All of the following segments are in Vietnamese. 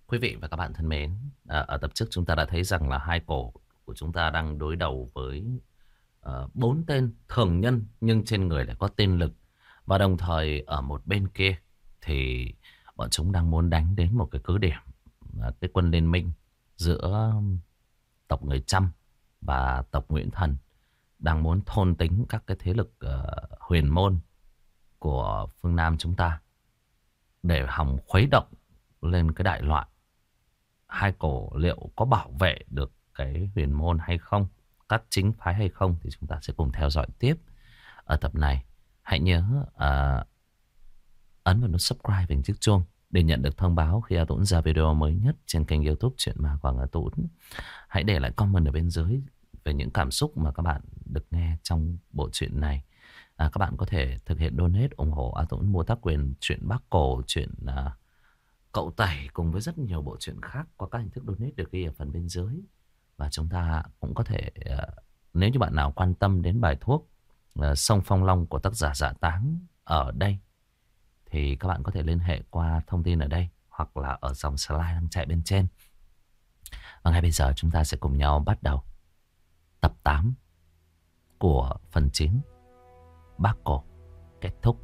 Quý vị và các bạn thân mến, ở tập trước chúng ta đã thấy rằng là hai cổ của chúng ta đang đối đầu với bốn tên thường nhân nhưng trên người lại có tên lực. Và đồng thời ở một bên kia thì bọn chúng đang muốn đánh đến một cái cứ điểm, cái quân liên minh giữa tộc người Chăm và tộc Nguyễn Thần, đang muốn thôn tính các cái thế lực huyền môn của phương Nam chúng ta để hòng khuấy động lên cái đại loạn. Hai cổ liệu có bảo vệ được cái huyền môn hay không, các chính phái hay không, thì chúng ta sẽ cùng theo dõi tiếp ở tập này. Hãy nhớ ấn vào nút subscribe và chiếc chuông để nhận được thông báo khi A Tũng ra video mới nhất trên kênh YouTube Chuyện Ma Quảng A Tũng. Hãy để lại comment ở bên dưới về những cảm xúc mà các bạn được nghe trong bộ truyện này. Các bạn có thể thực hiện donate ủng hộ A Tũng mua tác quyền truyện Bác Cổ, truyện Cậu Tẩy cùng với rất nhiều bộ truyện khác qua các hình thức donate được ghi ở phần bên dưới. Và chúng ta cũng có thể, nếu như bạn nào quan tâm đến bài thuốc Sông Phong Long của tác giả Dạ Táng ở đây, thì các bạn có thể liên hệ qua thông tin ở đây hoặc là ở dòng slide đang chạy bên trên. Và ngay bây giờ chúng ta sẽ cùng nhau bắt đầu tập 8 của phần 9 Bác Cổ kết thúc.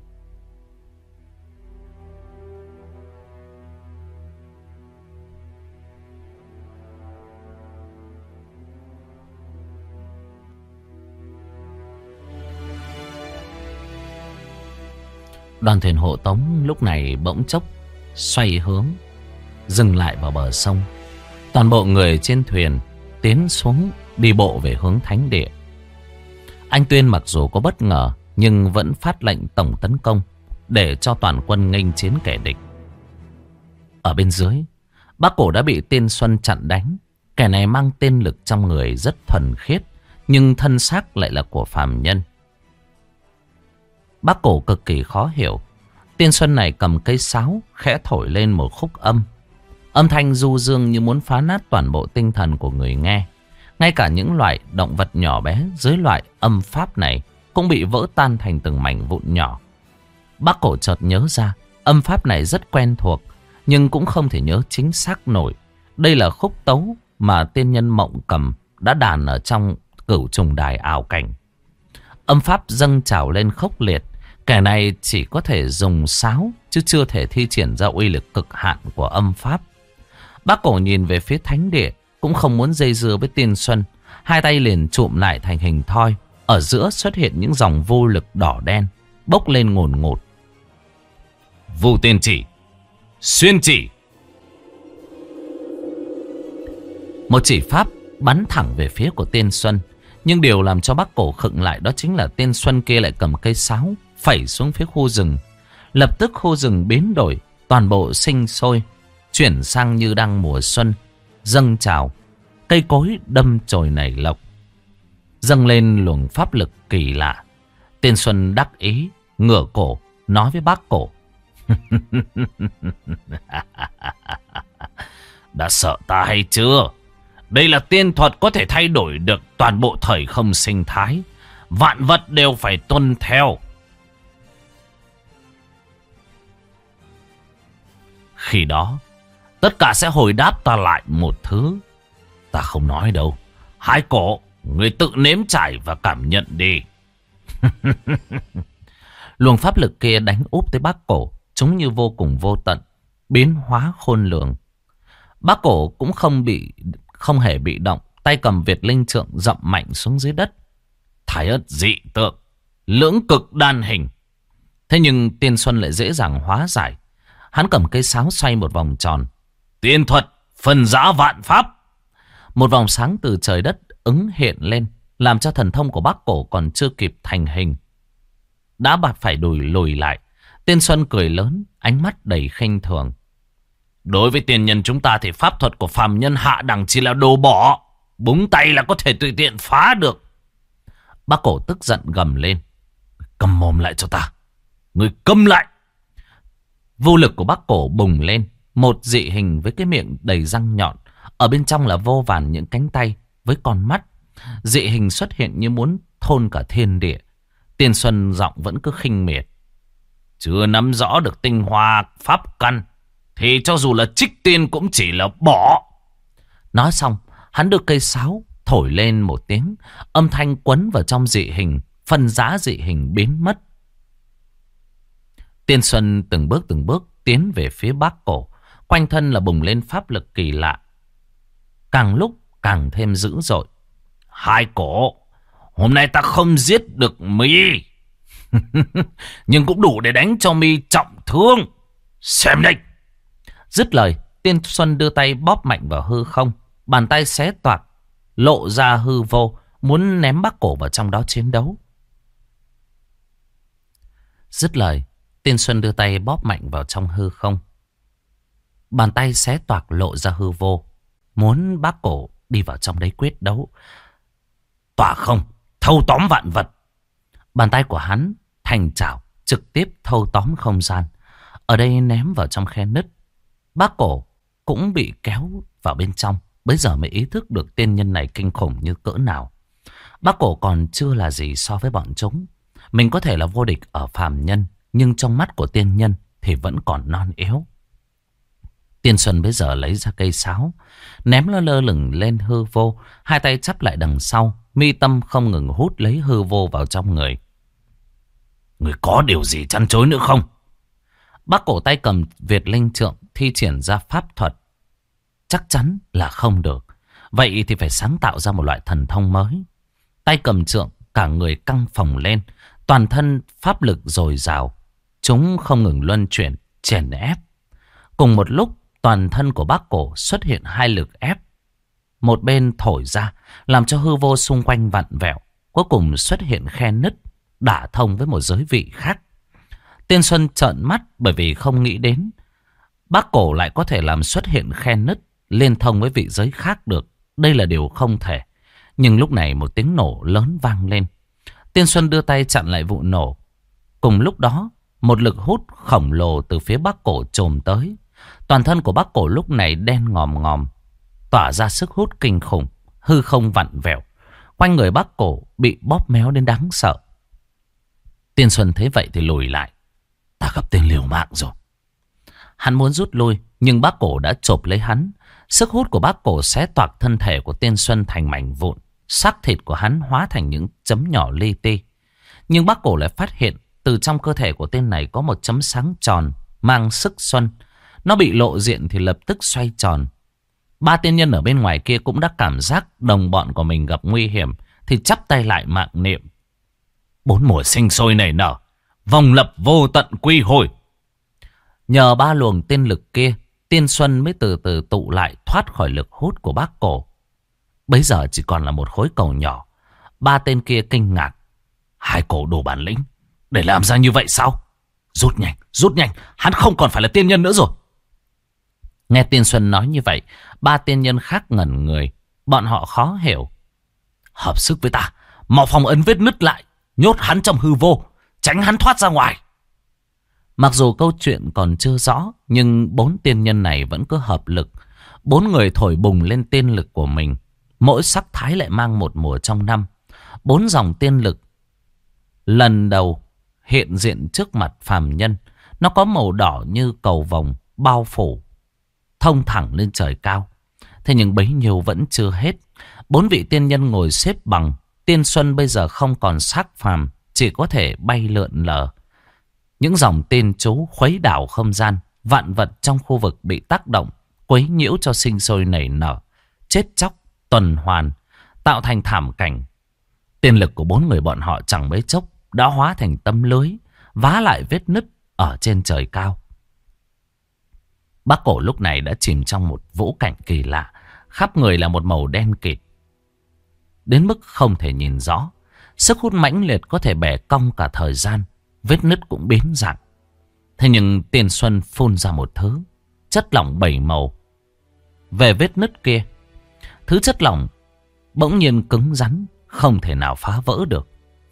Đoàn thuyền hộ tống lúc này bỗng chốc xoay hướng, dừng lại vào bờ sông. Toàn bộ người trên thuyền tiến xuống đi bộ về hướng thánh địa. Anh Tuyên mặc dù có bất ngờ nhưng vẫn phát lệnh tổng tấn công để cho toàn quân nghênh chiến kẻ địch. Ở bên dưới, Bác Cổ đã bị Tiên Xuân chặn đánh. Kẻ này mang tên lực trong người rất thuần khiết, nhưng thân xác lại là của phàm nhân. Bác Cổ cực kỳ khó hiểu. Tiên Xuân này cầm cây sáo khẽ thổi lên một khúc âm. Âm thanh du dương như muốn phá nát toàn bộ tinh thần của người nghe. Ngay cả những loại động vật nhỏ bé dưới loại âm pháp này cũng bị vỡ tan thành từng mảnh vụn nhỏ. Bác Cổ chợt nhớ ra âm pháp này rất quen thuộc, nhưng cũng không thể nhớ chính xác nổi. Đây là khúc tấu mà tiên nhân Mộng Cầm đã đàn ở trong Cửu Trùng Đài ảo cảnh. Âm pháp dâng trào lên khốc liệt. Kẻ này chỉ có thể dùng sáo chứ chưa thể thi triển ra uy lực cực hạn của âm pháp. Bác Cổ nhìn về phía thánh địa, cũng không muốn dây dưa với Tiên Xuân. Hai tay liền chụm lại thành hình thoi. Ở giữa xuất hiện những dòng vô lực đỏ đen bốc lên ngùn ngụt. Vu tiên chỉ, xuyên chỉ. Một chỉ pháp bắn thẳng về phía của Tiên Xuân. Nhưng điều làm cho Bác Cổ khựng lại đó chính là Tiên Xuân kia lại cầm cây sáo phẩy xuống phía khu rừng. Lập tức khu rừng biến đổi, toàn bộ sinh sôi, chuyển sang như đang mùa xuân, dâng trào. Cây cối đâm chồi nảy lộc, dâng lên luồng pháp lực kỳ lạ. Tiên Xuân đắc ý, ngửa cổ, nói với Bác Cổ. Đã sợ ta hay chưa? Đây là tiên thuật có thể thay đổi được toàn bộ thời không sinh thái. Vạn vật đều phải tuân theo. Khi đó, tất cả sẽ hồi đáp ta lại một thứ. Ta không nói đâu. Hai Cổ, người tự nếm trải và cảm nhận đi. Luồng pháp lực kia đánh úp tới Bác Cổ, chúng như vô cùng vô tận, biến hóa khôn lường. Bác Cổ cũng không hề bị động, tay cầm Việt Linh Trượng dậm mạnh xuống dưới đất. Thái ất dị tượng, lưỡng cực đan hình. Thế nhưng Tiên Xuân lại dễ dàng hóa giải. Hắn cầm cây sáo xoay một vòng tròn. Tiên thuật phần giã vạn pháp. Một vòng sáng từ trời đất ứng hiện lên, làm cho thần thông của Bác Cổ còn chưa kịp thành hình đã phải lùi lại. Tiên Xuân cười lớn, ánh mắt đầy khinh thường. Đối với tiền nhân chúng ta thì pháp thuật của phàm nhân hạ đẳng chỉ là đồ bỏ. Búng tay là có thể tùy tiện phá được. Bác Cổ tức giận gầm lên. Câm mồm lại cho ta. Người câm lại. Vô lực của Bác Cổ bùng lên. Một dị hình với cái miệng đầy răng nhọn. Ở bên trong là vô vàn những cánh tay với con mắt. Dị hình xuất hiện như muốn thôn cả thiên địa. Tiên Xuân giọng vẫn cứ khinh miệt. Chưa nắm rõ được tinh hoa pháp căn, thì cho dù là trích tiên cũng chỉ là bỏ. Nói xong, hắn đưa cây sáo thổi lên một tiếng, âm thanh quấn vào trong dị hình, phân rã dị hình biến mất. Tiên Xuân từng bước tiến về phía Bác Cổ, quanh thân là bùng lên pháp lực kỳ lạ, càng lúc càng thêm dữ dội. Hai Cổ, hôm nay ta không giết được mi, nhưng cũng đủ để đánh cho mi trọng thương. Xem đây. Dứt lời, Tiên Xuân đưa tay bóp mạnh vào hư không, bàn tay xé toạc, lộ ra hư vô, muốn ném Bác Cổ vào trong đó chiến đấu. Dứt lời, Tiên Xuân đưa tay bóp mạnh vào trong hư không, bàn tay xé toạc lộ ra hư vô, muốn Bác Cổ đi vào trong đấy quyết đấu. Tỏa không, thâu tóm vạn vật. Bàn tay của hắn thành chảo, trực tiếp thâu tóm không gian, ở đây ném vào trong khe nứt. Bác Cổ cũng bị kéo vào bên trong. Bấy giờ mới ý thức được tiên nhân này kinh khủng như cỡ nào. Bác Cổ còn chưa là gì so với bọn chúng. Mình có thể là vô địch ở phàm nhân, nhưng trong mắt của tiên nhân thì vẫn còn non yếu. Tiên Xuân bây giờ lấy ra cây sáo, ném nó lơ lửng lên hư vô, hai tay chắp lại đằng sau, mi tâm không ngừng hút lấy hư vô vào trong người. Người có điều gì chăn chối nữa không? Bác Cổ tay cầm Việt Linh Trượng thi triển ra pháp thuật. Chắc chắn là không được. Vậy thì phải sáng tạo ra một loại thần thông mới. Tay cầm trượng, cả người căng phồng lên, toàn thân pháp lực dồi dào. Chúng không ngừng luân chuyển, chèn ép. Cùng một lúc, toàn thân của Bác Cổ xuất hiện hai lực ép. Một bên thổi ra, làm cho hư vô xung quanh vặn vẹo. Cuối cùng xuất hiện khe nứt, đả thông với một giới vị khác. Tiên Xuân trợn mắt bởi vì không nghĩ đến Bác Cổ lại có thể làm xuất hiện khe nứt liên thông với vị giới khác được. Đây là điều không thể. Nhưng lúc này một tiếng nổ lớn vang lên. Tiên Xuân đưa tay chặn lại vụ nổ. Cùng lúc đó, một lực hút khổng lồ từ phía Bác Cổ trồm tới. Toàn thân của Bác Cổ lúc này đen ngòm ngòm, tỏa ra sức hút kinh khủng, hư không vặn vẹo. Quanh người Bác Cổ bị bóp méo đến đáng sợ. Tiên Xuân thấy vậy thì lùi lại. Ta gặp tên liều mạng rồi. Hắn muốn rút lui, nhưng Bác Cổ đã chộp lấy hắn. Sức hút của Bác Cổ xé toạc thân thể của Tiên Xuân thành mảnh vụn. Xác thịt của hắn hóa thành những chấm nhỏ li ti. Nhưng Bác Cổ lại phát hiện từ trong cơ thể của tên này có một chấm sáng tròn mang sức xuân. Nó bị lộ diện thì lập tức xoay tròn. Ba tiên nhân ở bên ngoài kia cũng đã cảm giác đồng bọn của mình gặp nguy hiểm, thì chắp tay lại mạng niệm. Bốn mùa sinh sôi nảy nở, vòng lập vô tận quy hồi. Nhờ ba luồng tiên lực kia, Tiên Xuân mới từ từ tụ lại, thoát khỏi lực hút của Bác Cổ. Bấy giờ chỉ còn là một khối cầu nhỏ. Ba tên kia kinh ngạc. Hai Cổ đủ bản lĩnh để làm ra như vậy sao? Rút nhanh, hắn không còn phải là tiên nhân nữa rồi. Nghe Tiên Xuân nói như vậy, ba tiên nhân khác ngẩn người. Bọn họ khó hiểu. Hợp sức với ta, mau phong ấn vết nứt lại, nhốt hắn trong hư vô, tránh hắn thoát ra ngoài. Mặc dù câu chuyện còn chưa rõ, nhưng bốn tiên nhân này vẫn cứ hợp lực. Bốn người thổi bùng lên tiên lực của mình. Mỗi sắc thái lại mang một mùa trong năm. Bốn dòng tiên lực lần đầu hiện diện trước mặt phàm nhân. Nó có màu đỏ như cầu vồng, bao phủ, thông thẳng lên trời cao. Thế nhưng bấy nhiêu vẫn chưa hết. Bốn vị tiên nhân ngồi xếp bằng. Tiên Xuân bây giờ không còn xác phàm, chỉ có thể bay lượn lờ. Những dòng tiên chú khuấy đảo không gian. Vạn vật trong khu vực bị tác động, quấy nhiễu cho sinh sôi nảy nở, chết chóc, tuần hoàn, tạo thành thảm cảnh. Tiên lực của bốn người bọn họ chẳng mấy chốc đã hóa thành tấm lưới, vá lại vết nứt ở trên trời cao. Bác Cổ lúc này đã chìm trong một vũ cảnh kỳ lạ. Khắp người là một màu đen kịt, đến mức không thể nhìn rõ. Sức hút mãnh liệt có thể bẻ cong cả thời gian. Vết nứt cũng biến dạng. Thế nhưng Tiên Xuân phun ra một thứ chất lỏng bảy màu về vết nứt kia. Thứ chất lỏng bỗng nhiên cứng rắn, không thể nào phá vỡ được.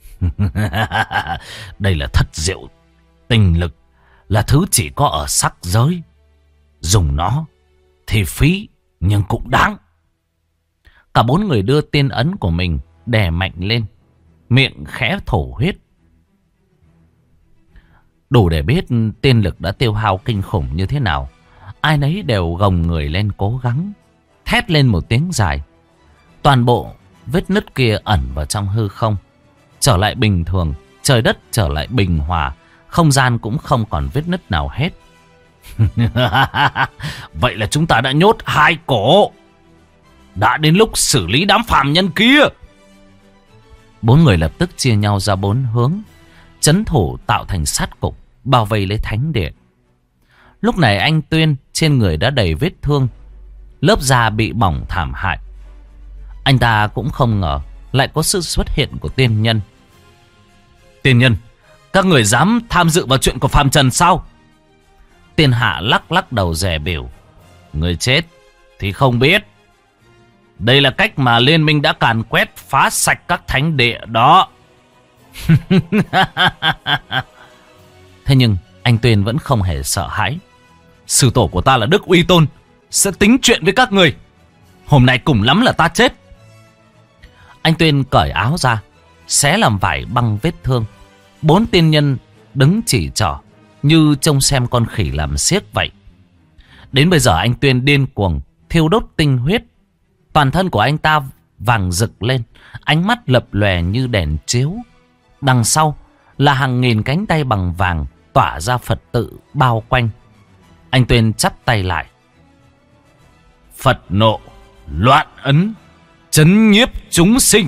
Đây là thất diệu tình lực, là thứ chỉ có ở sắc giới. Dùng nó thì phí, nhưng cũng đáng. Cả bốn người đưa tiên ấn của mình đè mạnh lên, miệng khẽ thổ huyết. Đủ để biết tiên lực đã tiêu hao kinh khủng như thế nào. Ai nấy đều gồng người lên cố gắng, thét lên một tiếng dài. Toàn bộ vết nứt kia ẩn vào trong hư không, trở lại bình thường. Trời đất trở lại bình hòa, không gian cũng không còn vết nứt nào hết. Vậy là chúng ta đã nhốt hai cổ. Đã đến lúc xử lý đám phàm nhân kia. Bốn người lập tức chia nhau ra bốn hướng, trấn thủ tạo thành sát cục, bao vây lấy thánh điện. Lúc này anh Tuyên trên người đã đầy vết thương, lớp da bị bỏng thảm hại. Anh ta cũng không ngờ lại có sự xuất hiện của tiên nhân. Tiên nhân, các người dám tham dự vào chuyện của phàm trần sao? Tiên hạ lắc lắc đầu dè bỉu. Người chết thì không biết. Đây là cách mà liên minh đã càn quét phá sạch các thánh địa đó. Thế nhưng anh Tuyên vẫn không hề sợ hãi. Sư tổ của ta là Đức Uy Tôn, sẽ tính chuyện với các người. Hôm nay cùng lắm là ta chết. Anh Tuyên cởi áo ra, xé làm vải băng vết thương. Bốn tiên nhân đứng chỉ trỏ, như trông xem con khỉ làm xiếc vậy. Đến bây giờ anh Tuyên điên cuồng thiêu đốt tinh huyết. Toàn thân của anh ta vàng rực lên, ánh mắt lập lòe như đèn chiếu. Đằng sau là hàng nghìn cánh tay bằng vàng tỏa ra Phật tự bao quanh. Anh Tuyên chắp tay lại. Phật nộ, loạn ấn, trấn nhiếp chúng sinh.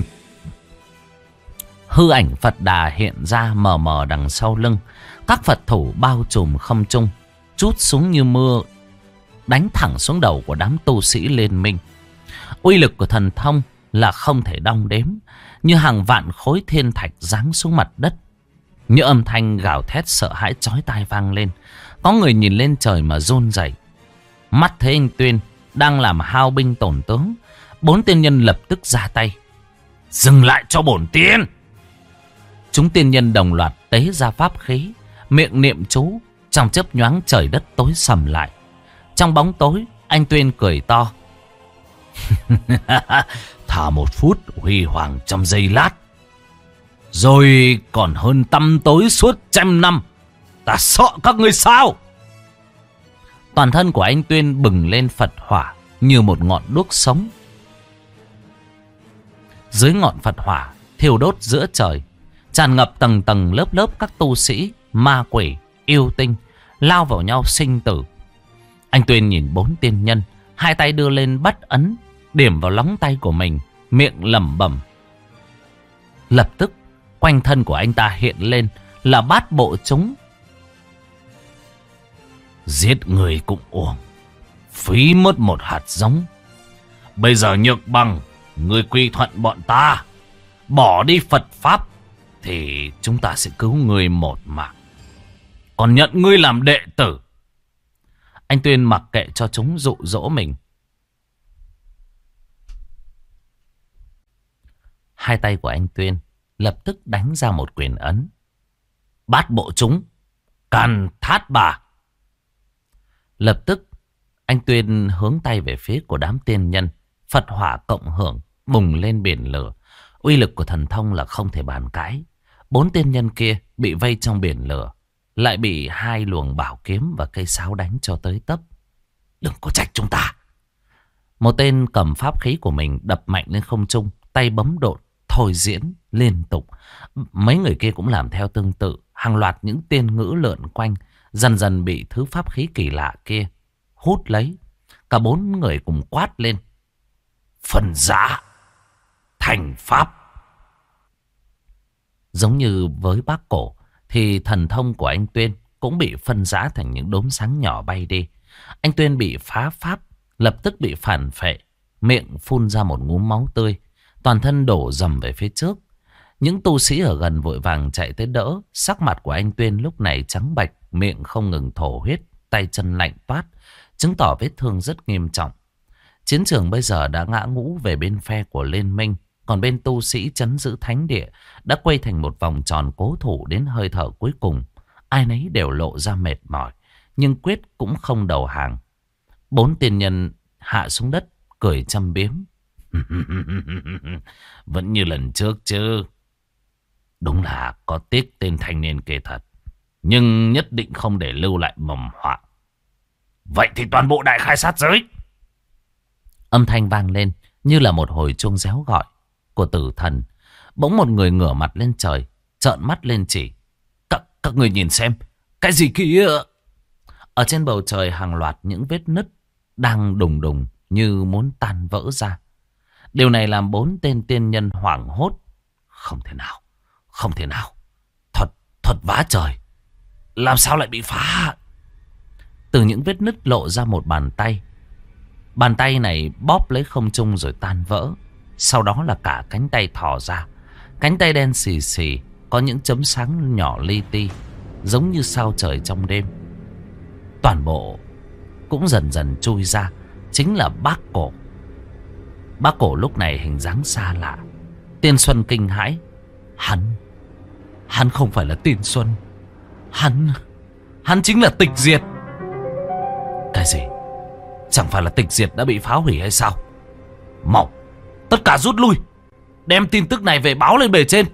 Hư ảnh Phật Đà hiện ra mờ mờ đằng sau lưng. Các Phật thủ bao trùm không trung, trút xuống như mưa, đánh thẳng xuống đầu của đám tu sĩ liên minh. Uy lực của thần thông là không thể đong đếm, như hàng vạn khối thiên thạch giáng xuống mặt đất. Như âm thanh gào thét sợ hãi chói tai vang lên. Có người nhìn lên trời mà run rẩy. Mắt thấy anh Tuyên đang làm hao binh tổn tướng, bốn tiên nhân lập tức ra tay. Dừng lại cho bổn tiên. Chúng tiên nhân đồng loạt tế ra pháp khí, miệng niệm chú. Trong chớp nhoáng trời đất tối sầm lại. Trong bóng tối anh Tuyên cười to. Thả một phút huy hoàng trong giây lát, rồi còn hơn tăm tối suốt 100 năm. Ta sợ các ngươi sao? Toàn thân của anh Tuyên bừng lên Phật hỏa như một ngọn đuốc sống. Dưới ngọn Phật hỏa thiêu đốt giữa trời, tràn ngập tầng tầng lớp lớp các tu sĩ, ma quỷ, yêu tinh lao vào nhau sinh tử. Anh Tuyên nhìn bốn tiên nhân, hai tay đưa lên bắt ấn, điểm vào lóng tay của mình, miệng lẩm bẩm. Lập tức quanh thân của anh ta hiện lên là bát bộ chúng. Giết người cũng uổng, phí mất một hạt giống. Bây giờ Nhược Bằng, người quy thuận bọn ta, bỏ đi Phật Pháp, thì chúng ta sẽ cứu người một mạng, còn nhận ngươi làm đệ tử. Anh Tuyên mặc kệ cho chúng dụ dỗ mình. Hai tay của anh Tuyên lập tức đánh ra một quyền ấn. Bát bộ chúng, Càn Thát Bà. Lập tức anh Tuyên hướng tay về phía của đám tiên nhân. Phật hỏa cộng hưởng bùng lên biển lửa. Uy lực của thần thông là không thể bàn cãi. Bốn tiên nhân kia bị vây trong biển lửa, lại bị hai luồng bảo kiếm và cây sáo đánh cho tới tấp. Đừng có trách chúng ta. Một tên cầm pháp khí của mình đập mạnh lên không trung, tay bấm độn, thôi diễn liên tục. Mấy người kia cũng làm theo tương tự. Hàng loạt những tiên ngữ lượn quanh, dần dần bị thứ pháp khí kỳ lạ kia hút lấy. Cả bốn người cùng quát lên. Phân giã thành pháp. Giống như với bác cổ, thì thần thông của anh Tuyên cũng bị phân rã thành những đốm sáng nhỏ bay đi. Anh Tuyên bị phá pháp, lập tức bị phản phệ, miệng phun ra một ngụm máu tươi, toàn thân đổ dầm về phía trước. Những tu sĩ ở gần vội vàng chạy tới đỡ. Sắc mặt của anh Tuyên lúc này trắng bạch, miệng không ngừng thổ huyết, tay chân lạnh toát, chứng tỏ vết thương rất nghiêm trọng. Chiến trường bây giờ đã ngã ngũ về bên phe của liên minh, còn bên tu sĩ trấn giữ thánh địa đã quay thành một vòng tròn cố thủ đến hơi thở cuối cùng. Ai nấy đều lộ ra mệt mỏi, nhưng quyết cũng không đầu hàng. Bốn tiên nhân hạ xuống đất cười châm biếm. Vẫn như lần trước chứ. Đúng là có tiếc tên thanh niên kia thật, nhưng nhất định không để lưu lại mầm họa. Vậy thì toàn bộ đại khai sát giới. Âm thanh vang lên như là một hồi chuông réo gọi của tử thần. Bỗng một người ngửa mặt lên trời, trợn mắt lên chỉ. Các người nhìn xem, cái gì kia? Ở trên bầu trời hàng loạt những vết nứt đang đùng đùng như muốn tan vỡ ra. Điều này làm 4 tên tiên nhân hoảng hốt. Không thể nào, không thể nào. Thuật vá trời, làm sao lại bị phá? Từ những vết nứt lộ ra một bàn tay. Bàn tay này bóp lấy không trung rồi tan vỡ. Sau đó là cả cánh tay thò ra. Cánh tay đen xì xì, có những chấm sáng nhỏ li ti, giống như sao trời trong đêm. Toàn bộ cũng dần dần chui ra. Chính là bác cổ. Bác cổ lúc này hình dáng xa lạ. Tiên Xuân kinh hãi. Hắn không phải là Tiên Xuân. Hắn chính là Tịch Diệt. Cái gì? Chẳng phải là Tịch Diệt đã bị phá hủy hay sao? Mau, tất cả rút lui, đem tin tức này về báo lên bề trên.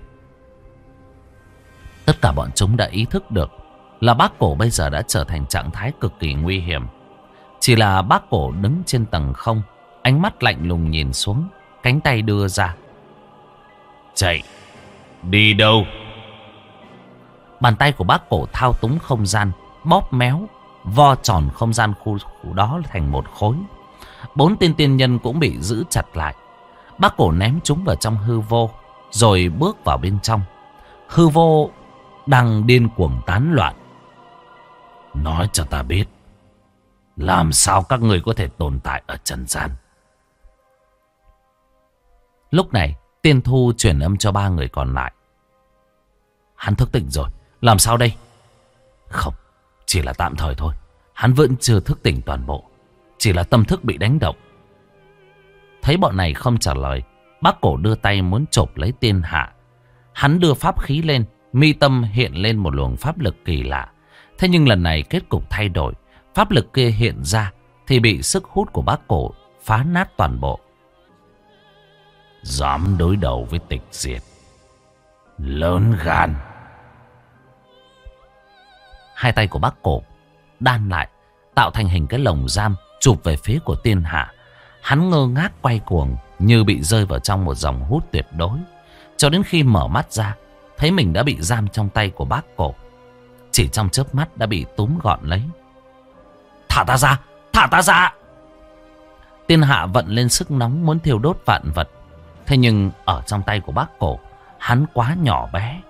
Tất cả bọn chúng đã ý thức được là bác cổ bây giờ đã trở thành trạng thái cực kỳ nguy hiểm. Chỉ là bác cổ đứng trên tầng không, ánh mắt lạnh lùng nhìn xuống, cánh tay đưa ra. Chạy, đi đâu? Bàn tay của bác cổ thao túng không gian, bóp méo, vo tròn không gian khu đó thành một khối. 4 tên tiên nhân cũng bị giữ chặt lại. Bác cổ ném chúng vào trong hư vô, rồi bước vào bên trong. Hư vô đang điên cuồng tán loạn. Nói cho ta biết, làm sao các người có thể tồn tại ở trần gian? Lúc này Tiên Thu truyền âm cho 3 người còn lại. Hắn thức tỉnh rồi, làm sao đây? Không, chỉ là tạm thời thôi. Hắn vẫn chưa thức tỉnh toàn bộ, chỉ là tâm thức bị đánh động. Thấy bọn này không trả lời, bác cổ đưa tay muốn chộp lấy Tiên Hạ. Hắn đưa pháp khí lên, mi tâm hiện lên một luồng pháp lực kỳ lạ. Thế nhưng lần này kết cục thay đổi. Pháp lực kia hiện ra thì bị sức hút của bác cổ phá nát toàn bộ. Dám đối đầu với Tịch Diệt, lớn gan. Hai tay của bác cổ đan lại, tạo thành hình cái lồng giam, chụp về phía của Tiên Hạ. Hắn ngơ ngác quay cuồng, như bị rơi vào trong một dòng hút tuyệt đối. Cho đến khi mở mắt ra, thấy mình đã bị giam trong tay của bác cổ. Chỉ trong chớp mắt đã bị túm gọn lấy. Thả ta ra, thả ta ra! Tiên Hạ vận lên sức nóng muốn thiêu đốt vạn vật. Thế nhưng ở trong tay của bác cổ, hắn quá nhỏ bé.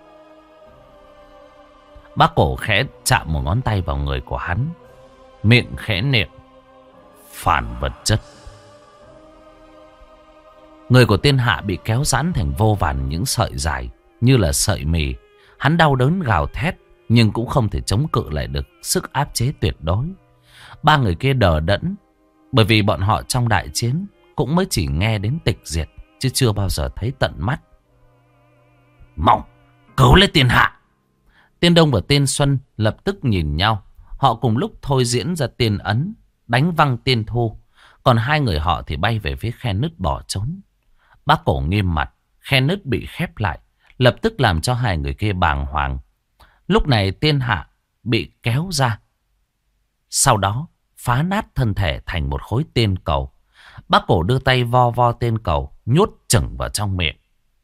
Bác cổ khẽ chạm một ngón tay vào người của hắn, miệng khẽ niệm: phản vật chất. Người của Tiên Hạ bị kéo giãn thành vô vàn những sợi dài như là sợi mì. Hắn đau đớn gào thét, nhưng cũng không thể chống cự lại được sức áp chế tuyệt đối. 3 người kia đờ đẫn, bởi vì bọn họ trong đại chiến cũng mới chỉ nghe đến Tịch Diệt, chứ chưa bao giờ thấy tận mắt. Mau, cứu lấy Tiên Hạ! Tiên Đông và Tiên Xuân lập tức nhìn nhau. Họ cùng lúc thôi diễn ra tiên ấn, đánh văng Tiên Thu. Còn 2 người họ thì bay về phía khe nứt bỏ trốn. Bác cổ nghiêm mặt, khe nứt bị khép lại, lập tức làm cho 2 người kia bàng hoàng. Lúc này Tiên Hạ bị kéo ra, sau đó phá nát thân thể thành một khối tiên cầu. Bác cổ đưa tay vo vo tiên cầu, nhốt chừng vào trong miệng.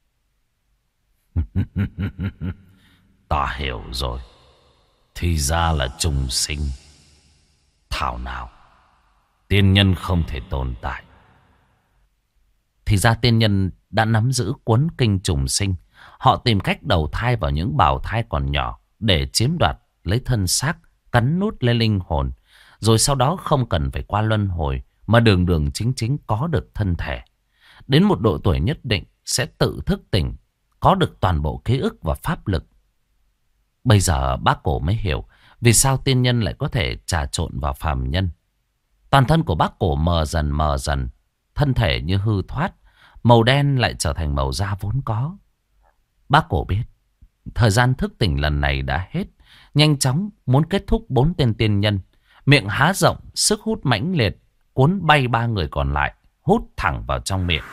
Ta hiểu rồi. Thì ra là trùng sinh. Thảo nào tiên nhân không thể tồn tại. Thì ra tiên nhân đã nắm giữ cuốn kinh trùng sinh. Họ tìm cách đầu thai vào những bào thai còn nhỏ để chiếm đoạt lấy thân xác, cắn nút lên linh hồn. Rồi sau đó không cần phải qua luân hồi, mà đường đường chính chính có được thân thể. Đến một độ tuổi nhất định sẽ tự thức tỉnh, có được toàn bộ ký ức và pháp lực. Bây giờ bác cổ mới hiểu vì sao tiên nhân lại có thể trà trộn vào phàm nhân. Toàn thân của bác cổ mờ dần, thân thể như hư thoát, màu đen lại trở thành màu da vốn có. Bác cổ biết thời gian thức tỉnh lần này đã hết, nhanh chóng muốn kết thúc 4 tên tiên nhân. Miệng há rộng, sức hút mãnh liệt, cuốn bay 3 người còn lại, hút thẳng vào trong miệng.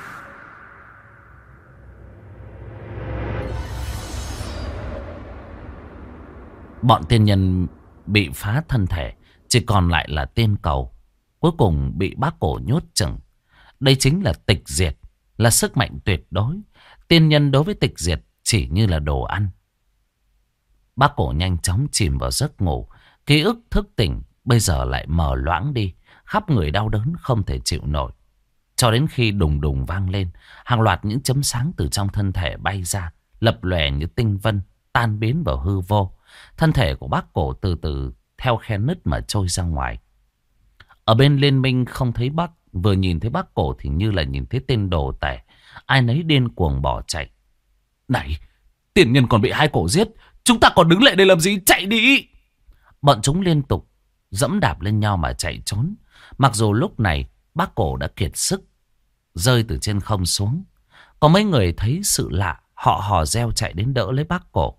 Bọn tiên nhân bị phá thân thể, Chỉ còn lại là tiên cầu. Cuối cùng bị bác cổ nhốt chừng. Đây chính là tịch diệt, là sức mạnh tuyệt đối. Tiên nhân đối với tịch diệt chỉ như là đồ ăn. Bác cổ nhanh chóng chìm vào giấc ngủ. Ký ức thức tỉnh bây giờ lại mờ loãng đi. Khắp người đau đớn không thể chịu nổi. Cho đến khi đùng đùng vang lên, hàng loạt những chấm sáng từ trong thân thể bay ra, lập lòe như tinh vân, tan biến vào hư vô. Thân thể của bác cổ từ từ theo khe nứt mà trôi ra ngoài. Ở bên liên minh không thấy bác, vừa nhìn thấy bác cổ thì như là nhìn thấy tên đồ tể. Ai nấy điên cuồng bỏ chạy. Này, tiền nhân còn bị hai cổ giết, chúng ta còn đứng lại đây làm gì, chạy đi! Bọn chúng liên tục dẫm đạp lên nhau mà chạy trốn. Mặc dù lúc này bác cổ đã kiệt sức, rơi từ trên không xuống. Có mấy người thấy sự lạ, họ hò reo chạy đến đỡ lấy bác cổ.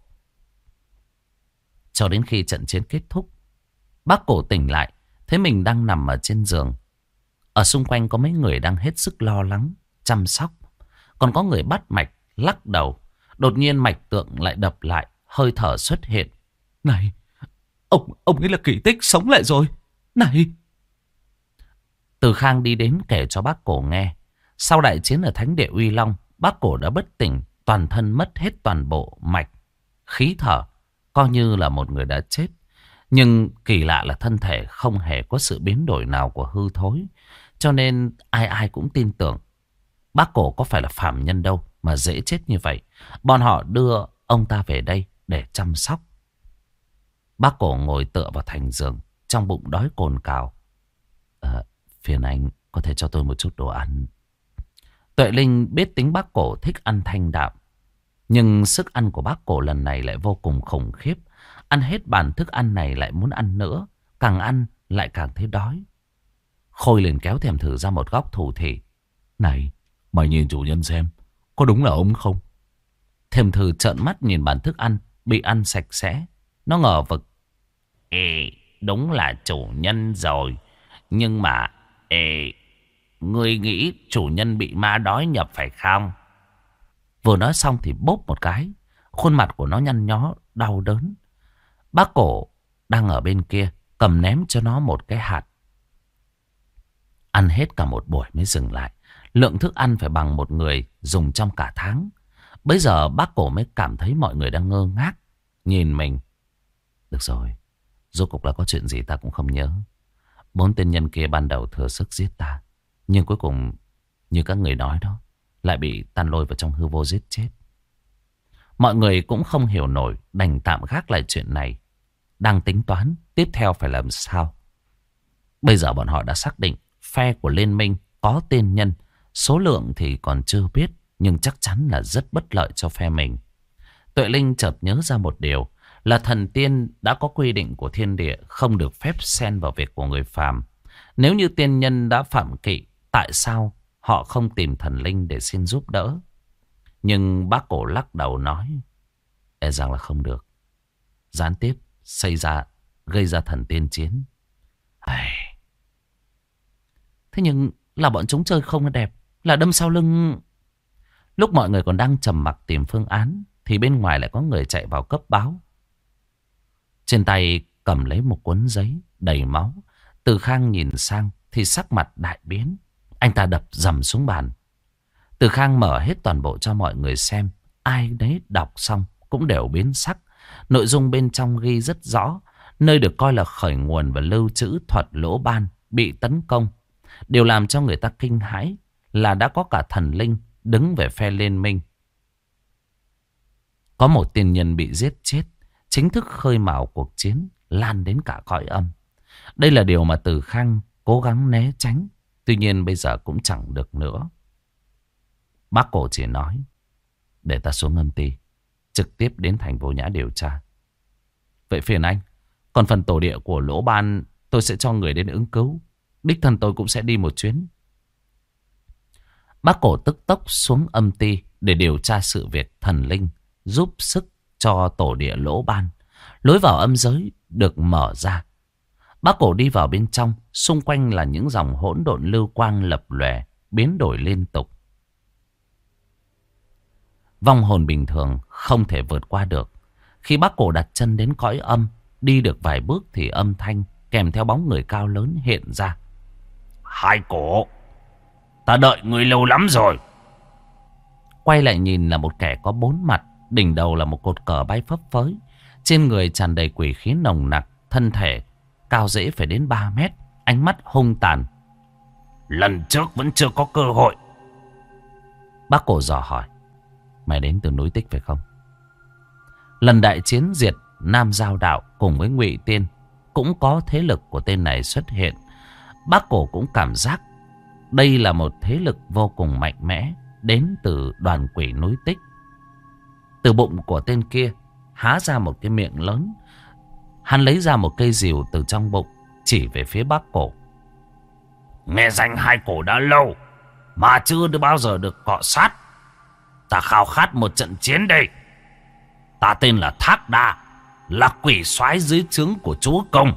Cho đến khi trận chiến kết thúc, bác cổ tỉnh lại, thấy mình đang nằm ở trên giường. Ở xung quanh có mấy người đang hết sức lo lắng, chăm sóc. Còn có người bắt mạch, lắc đầu. Đột nhiên mạch tượng lại đập lại, hơi thở xuất hiện. Này, ông ấy là kỳ tích, sống lại rồi. Này! Từ Khang đi đến kể cho bác cổ nghe. Sau đại chiến ở Thánh Địa Uy Long, bác cổ đã bất tỉnh, toàn thân mất hết toàn bộ mạch, khí thở, coi như là một người đã chết. Nhưng kỳ lạ là thân thể không hề có sự biến đổi nào của hư thối. Cho nên ai ai cũng tin tưởng bác cổ có phải là phàm nhân đâu mà dễ chết như vậy. Bọn họ đưa ông ta về đây để chăm sóc. Bác cổ ngồi tựa vào thành giường, trong bụng đói cồn cào. Phiền anh có thể cho tôi một chút đồ ăn. Tuệ Linh biết tính bác cổ thích ăn thanh đạm. Nhưng sức ăn của bác cổ lần này lại vô cùng khủng khiếp. Ăn hết bàn thức ăn này lại muốn ăn nữa. Càng ăn lại càng thấy đói. Khôi liền kéo Thèm Thử ra một góc thủ thỉ. Này, mày nhìn chủ nhân xem, có đúng là ông không? Thèm Thử trợn mắt nhìn bàn thức ăn bị ăn sạch sẽ. Nó ngờ vực. Đúng là chủ nhân rồi. Nhưng mà ngươi nghĩ chủ nhân bị ma đói nhập phải không? Vừa nói xong thì bốp một cái, khuôn mặt của nó nhăn nhó đau đớn. Bác cổ đang ở bên kia cầm ném cho nó một cái hạt. Ăn hết cả một buổi mới dừng lại. Lượng thức ăn phải bằng một người dùng trong cả tháng. Bây giờ bác cổ mới cảm thấy mọi người đang ngơ ngác nhìn mình. Được rồi, rốt cuộc là có chuyện gì ta cũng không nhớ. 4 tên nhân kia ban đầu thừa sức giết ta, nhưng cuối cùng như các người nói đó, lại bị tan lôi vào trong hư vô giết chết. Mọi người cũng không hiểu nổi, đành tạm gác lại chuyện này, đang tính toán tiếp theo phải làm sao. Bây giờ bọn họ đã xác định phe của liên minh có tên nhân. Số lượng thì còn chưa biết, nhưng chắc chắn là rất bất lợi cho phe mình. Tuệ Linh chợt nhớ ra một điều, là thần tiên đã có quy định của thiên địa không được phép xen vào việc của người phàm. Nếu như tiên nhân đã phạm kỵ, tại sao họ không tìm thần linh để xin giúp đỡ? Nhưng bác cổ lắc đầu nói, e rằng là không được. Gián tiếp gây ra thần tiên chiến. Thế nhưng là bọn chúng chơi không đẹp, là đâm sau lưng. Lúc mọi người còn đang trầm mặc tìm phương án, thì bên ngoài lại có người chạy vào cấp báo. Trên tay cầm lấy một cuốn giấy đầy máu. Từ Khang nhìn sang thì sắc mặt đại biến. Anh ta đập dầm xuống bàn. Từ Khang mở hết toàn bộ cho mọi người xem. Ai đấy đọc xong cũng đều biến sắc. Nội dung bên trong ghi rất rõ. Nơi được coi là khởi nguồn và lưu trữ thuật lỗ ban bị tấn công. Điều làm cho người ta kinh hãi là đã có cả thần linh đứng về phe liên minh. Có một tiên nhân bị giết chết, chính thức khơi mào cuộc chiến lan đến cả cõi âm. Đây là điều mà Từ Khang cố gắng né tránh. Tuy nhiên bây giờ cũng chẳng được nữa. Bác cổ chỉ nói, để ta xuống âm ty, trực tiếp đến thành Vô Nhã điều tra. Vậy phiền anh. Còn phần tổ địa của lỗ ban tôi sẽ cho người đến ứng cứu. Đích thân tôi cũng sẽ đi một chuyến. Bác cổ tức tốc xuống âm ty để điều tra sự việc thần linh giúp sức cho tổ địa lỗ ban. Lối vào âm giới được mở ra. Bác cổ đi vào bên trong. Xung quanh là những dòng hỗn độn lưu quang lập lòe, biến đổi liên tục. Vong hồn bình thường không thể vượt qua được. Khi bác cổ đặt chân đến cõi âm, đi được vài bước thì âm thanh kèm theo bóng người cao lớn hiện ra. Hai cổ, ta đợi người lâu lắm rồi. Quay lại nhìn là một kẻ có 4 mặt. Đỉnh đầu là một cột cờ bay phấp phới. Trên người tràn đầy quỷ khí nồng nặc. Thân thể cao dễ phải đến 3 mét. Ánh mắt hung tàn. Lần trước vẫn chưa có cơ hội. Bác Cổ dò hỏi. Mày đến từ núi Tích phải không? Lần đại chiến diệt Nam Giao Đạo cùng với Ngụy Tiên, cũng có thế lực của tên này xuất hiện. Bác Cổ cũng cảm giác đây là một thế lực vô cùng mạnh mẽ, đến từ đoàn quỷ núi Tích. Từ bụng của tên kia há ra một cái miệng lớn. Hắn lấy ra một cây rìu từ trong bụng, chỉ về phía Bác Cổ. Nghe danh hai cổ đã lâu, mà chưa bao giờ được cọ sát. Ta khao khát một trận chiến đây. Ta tên là Thác Đa, là quỷ soái dưới trướng của chúa Công.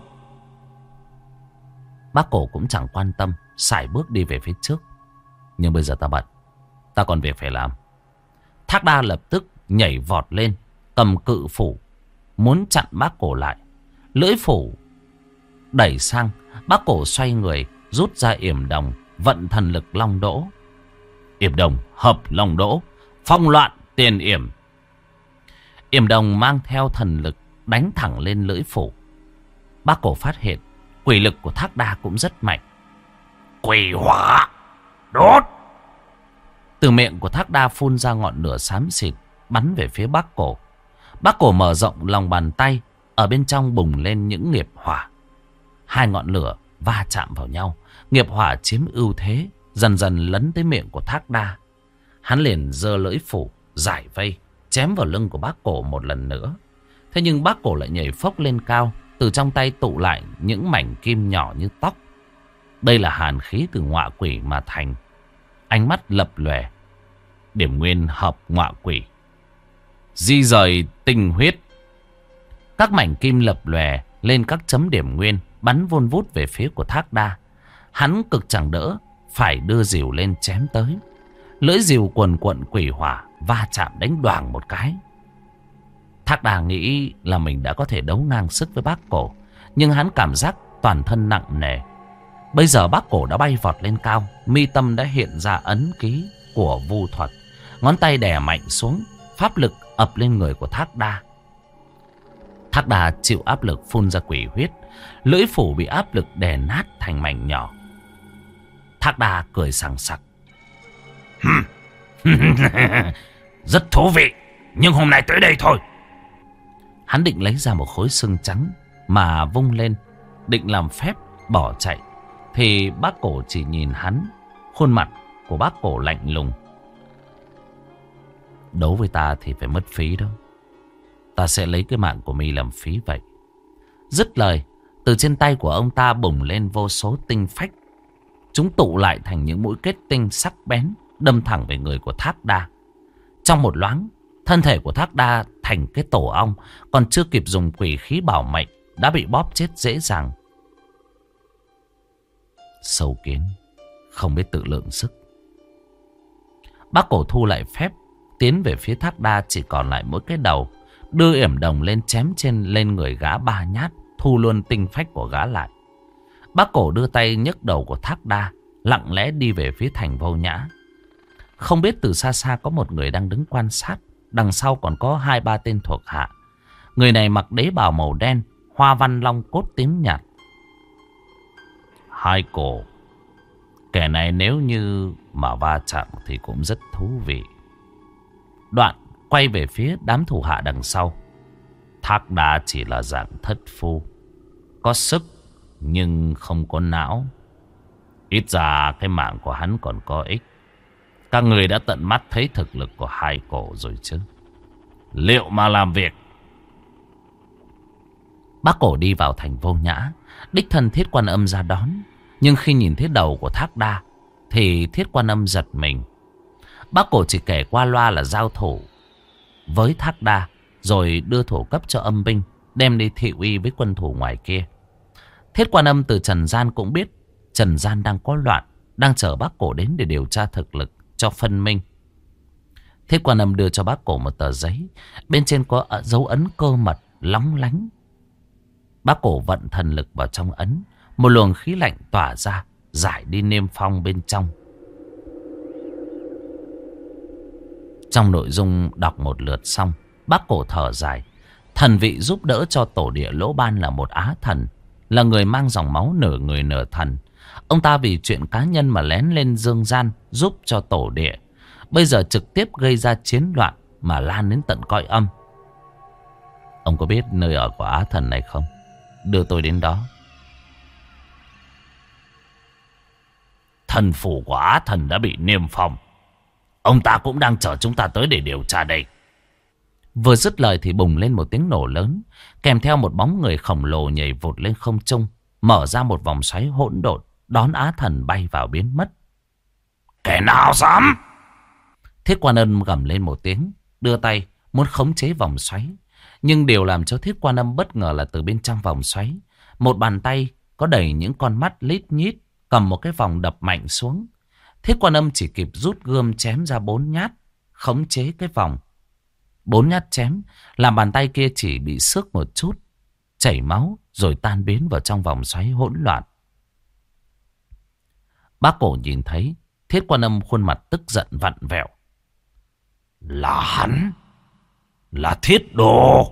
Bác Cổ cũng chẳng quan tâm, sải bước đi về phía trước. Nhưng bây giờ ta bận, ta còn việc phải làm. Thác Đa lập tức nhảy vọt lên, cầm cự phủ, muốn chặn Bác Cổ lại. Lưỡi phủ đẩy sang, Bác Cổ xoay người, rút ra yểm đồng, vận thần lực long đỗ. Yểm đồng hợp long đỗ, phong loạn tiền yểm. Yểm đồng mang theo thần lực đánh thẳng lên lưỡi phủ. Bác Cổ phát hiện quỷ lực của Thác Đa cũng rất mạnh. Quỷ hỏa đốt. Từ miệng của Thác Đa phun ra ngọn lửa xám xịt, bắn về phía Bác Cổ. Bác Cổ mở rộng lòng bàn tay, ở bên trong bùng lên những nghiệp hỏa. Hai ngọn lửa va chạm vào nhau, nghiệp hỏa chiếm ưu thế, dần dần lấn tới miệng của Thác Đa. Hắn liền giơ lưỡi phủ giải vây, chém vào lưng của Bác Cổ một lần nữa. Thế nhưng Bác Cổ lại nhảy phốc lên cao, từ trong tay tụ lại những mảnh kim nhỏ như tóc. Đây là hàn khí từ ngọa quỷ mà thành. Ánh mắt lập lòe. Điểm nguyên hợp ngọa quỷ, di rời tinh huyết. Các mảnh kim lập lòe lên các chấm điểm nguyên, bắn vun vút về phía của Thác Đa. Hắn cực chẳng đỡ, phải đưa rìu lên chém tới. Lưỡi rìu quần quận quỷ hỏa va chạm đánh đoàng một cái. Thác Đa nghĩ là mình đã có thể đấu ngang sức với Bác Cổ, nhưng hắn cảm giác toàn thân nặng nề. Bây giờ Bác Cổ đã bay vọt lên cao, mi tâm đã hiện ra ấn ký của vu thuật. Ngón tay đè mạnh xuống, pháp lực ập lên người của Thác Đa. Thác Đa chịu áp lực phun ra quỷ huyết, lưỡi phủ bị áp lực đè nát thành mảnh nhỏ. Thác Đa cười sằng sặc. Rất thú vị, nhưng hôm nay tới đây thôi. Hắn định lấy ra một khối xương trắng mà vung lên, định làm phép bỏ chạy. Thì Bác Cổ chỉ nhìn hắn, khuôn mặt của Bác Cổ lạnh lùng. Đấu với ta thì phải mất phí đó. Ta sẽ lấy cái mạng của mi làm phí vậy. Dứt lời, từ trên tay của ông ta bùng lên vô số tinh phách. Chúng tụ lại thành những mũi kết tinh sắc bén, đâm thẳng về người của Thác Đa. Trong một loáng, thân thể của Thác Đa thành cái tổ ong, còn chưa kịp dùng quỷ khí bảo mệnh đã bị bóp chết dễ dàng. Sâu kiến, không biết tự lượng sức. Bác Cổ thu lại phép, tiến về phía Thác Đa chỉ còn lại mỗi cái đầu, đưa yểm đồng lên chém lên người gã 3 nhát, thu luôn tinh phách của gã lại. Bác Cổ đưa tay nhấc đầu của Thác Đa, lặng lẽ đi về phía thành Vô Nhã. Không biết từ xa xa có một người đang đứng quan sát, đằng sau còn có 2-3 tên thuộc hạ. Người này mặc đế bào màu đen, hoa văn long cốt tím nhạt. Hai cổ, kẻ này nếu như mà va chạm thì cũng rất thú vị. Đoạn quay về phía đám thủ hạ đằng sau. Thác Đa chỉ là dạng thất phu, có sức nhưng không có não. Ít ra cái mạng của hắn còn có ích. Các người đã tận mắt thấy thực lực của hai cổ rồi chứ. Liệu mà làm việc. Bác Cổ đi vào thành Vô Nhã, đích thân Thiết Quan Âm ra đón. Nhưng khi nhìn thấy đầu của Thác Đa thì Thiết Quan Âm giật mình. Bác Cổ chỉ kể qua loa là giao thủ với Thác Đa, rồi đưa thổ cấp cho âm binh, đem đi thị uy với quân thủ ngoài kia. Thiết Quan Âm từ Trần Gian cũng biết Trần Gian đang có loạn, đang chờ Bác Cổ đến để điều tra thực lực cho phân minh. Thiết Quan Âm đưa cho Bác Cổ một tờ giấy, bên trên có dấu ấn cơ mật lóng lánh. Bác Cổ vận thần lực vào trong ấn. Một luồng khí lạnh tỏa ra, giải đi niêm phong bên trong. Trong nội dung đọc một lượt xong, Bác Cổ thở dài. Thần vị giúp đỡ cho tổ địa Lỗ Ban là một á thần, là người mang dòng máu nửa người nửa thần. Ông ta vì chuyện cá nhân mà lén lên dương gian giúp cho tổ địa. Bây giờ trực tiếp gây ra chiến loạn mà lan đến tận cõi âm. Ông có biết nơi ở của á thần này không? Đưa tôi đến đó. Thần phủ của á thần đã bị niêm phong. Ông ta cũng đang chờ chúng ta tới để điều tra đây. Vừa dứt lời thì bùng lên một tiếng nổ lớn, kèm theo một bóng người khổng lồ nhảy vụt lên không trung, mở ra một vòng xoáy hỗn độn, đón á thần bay vào biến mất. Kẻ nào dám? Thiết Quan Âm gầm lên một tiếng, đưa tay muốn khống chế vòng xoáy. Nhưng điều làm cho Thiết Quan Âm bất ngờ là từ bên trong vòng xoáy, một bàn tay có đầy những con mắt lít nhít, cầm một cái vòng đập mạnh xuống. Thiết Quan Âm chỉ kịp rút gươm chém ra 4 nhát, khống chế cái vòng. 4 nhát chém, làm bàn tay kia chỉ bị xước một chút, chảy máu rồi tan biến vào trong vòng xoáy hỗn loạn. Bác Cổ nhìn thấy Thiết Quan Âm khuôn mặt tức giận vặn vẹo. Là hắn, là Thiết Đồ.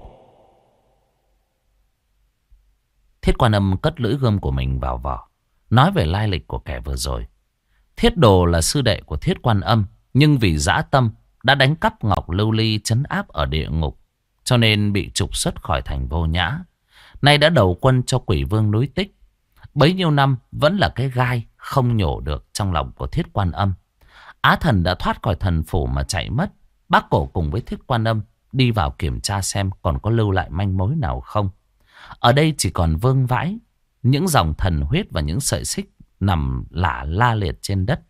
Thiết Quan Âm cất lưỡi gươm của mình vào vỏ, nói về lai lịch của kẻ vừa rồi. Thiết Đồ là sư đệ của Thiết Quan Âm, nhưng vì dã tâm đã đánh cắp ngọc lưu ly trấn áp ở địa ngục, cho nên bị trục xuất khỏi thành Vô Nhã. Nay đã đầu quân cho Quỷ Vương núi Tích. Bấy nhiêu năm vẫn là cái gai không nhổ được trong lòng của Thiết Quan Âm. Á thần đã thoát khỏi thần phủ mà chạy mất. Bác Cổ cùng với Thiết Quan Âm đi vào kiểm tra xem còn có lưu lại manh mối nào không. Ở đây chỉ còn vương vãi những dòng thần huyết và những sợi xích nằm lả la liệt trên đất.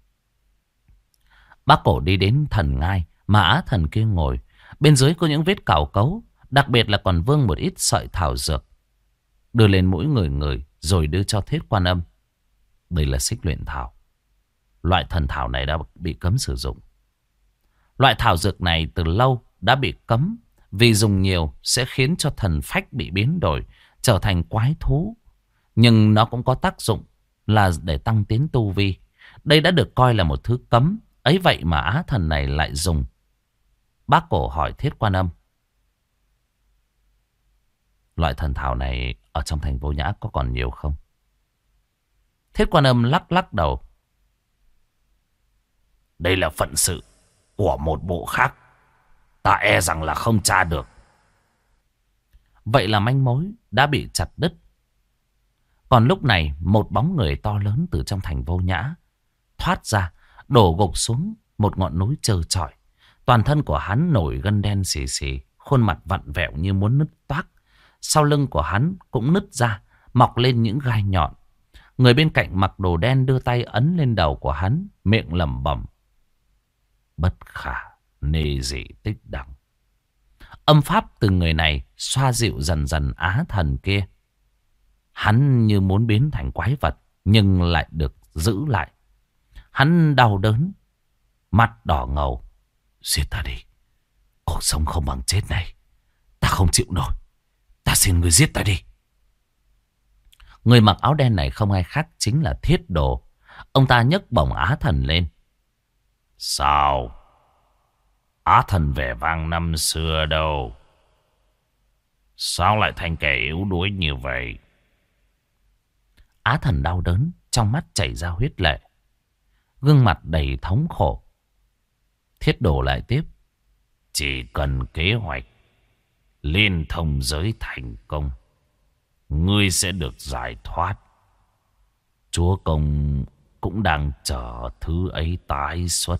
Bác Cổ đi đến thần ngai mà á thần kia ngồi. Bên dưới có những vết cào cấu, đặc biệt là còn vương một ít sợi thảo dược. Đưa lên mũi người rồi đưa cho Thiết Quan Âm. Đây là xích luyện thảo. Loại thần thảo này đã bị cấm sử dụng. Loại thảo dược này từ lâu đã bị cấm, vì dùng nhiều sẽ khiến cho thần phách bị biến đổi, trở thành quái thú. Nhưng nó cũng có tác dụng là để tăng tiến tu vi. Đây đã được coi là một thứ cấm, ấy vậy mà á thần này lại dùng. Bác Cổ hỏi Thiết Quan Âm. Loại thần thảo này ở trong thành Vô Nhã có còn nhiều không? Thiết Quan Âm lắc đầu. Đây là phận sự của một bộ khác, ta e rằng là không tra được. Vậy là manh mối đã bị chặt đứt. Còn lúc này một bóng người to lớn từ trong thành Vô Nhã thoát ra, đổ gục xuống một ngọn núi trơ trọi. Toàn thân của hắn nổi gân đen xì xì, khuôn mặt vặn vẹo như muốn nứt toác. Sau lưng của hắn cũng nứt ra, mọc lên những gai nhọn. Người bên cạnh mặc đồ đen đưa tay ấn lên đầu của hắn, miệng lẩm bẩm. Bất khả nê dị tích đẳng. Âm pháp từ người này xoa dịu dần dần á thần kia. Hắn như muốn biến thành quái vật, nhưng lại được giữ lại. Hắn đau đớn, mắt đỏ ngầu. Giết ta đi, cuộc sống không bằng chết này, ta không chịu nổi. Ta xin người giết ta đi. Người mặc áo đen này không ai khác chính là Thiết Đồ. Ông ta nhấc bổng á thần lên. Sao? Á thần vẻ vang năm xưa đâu? Sao lại thành kẻ yếu đuối như vậy? Á thần đau đớn, trong mắt chảy ra huyết lệ, gương mặt đầy thống khổ. Thiết Đồ lại tiếp. Chỉ cần kế hoạch liên thông giới thành công, ngươi sẽ được giải thoát. Chúa Công cũng đang chờ thứ ấy tái xuất.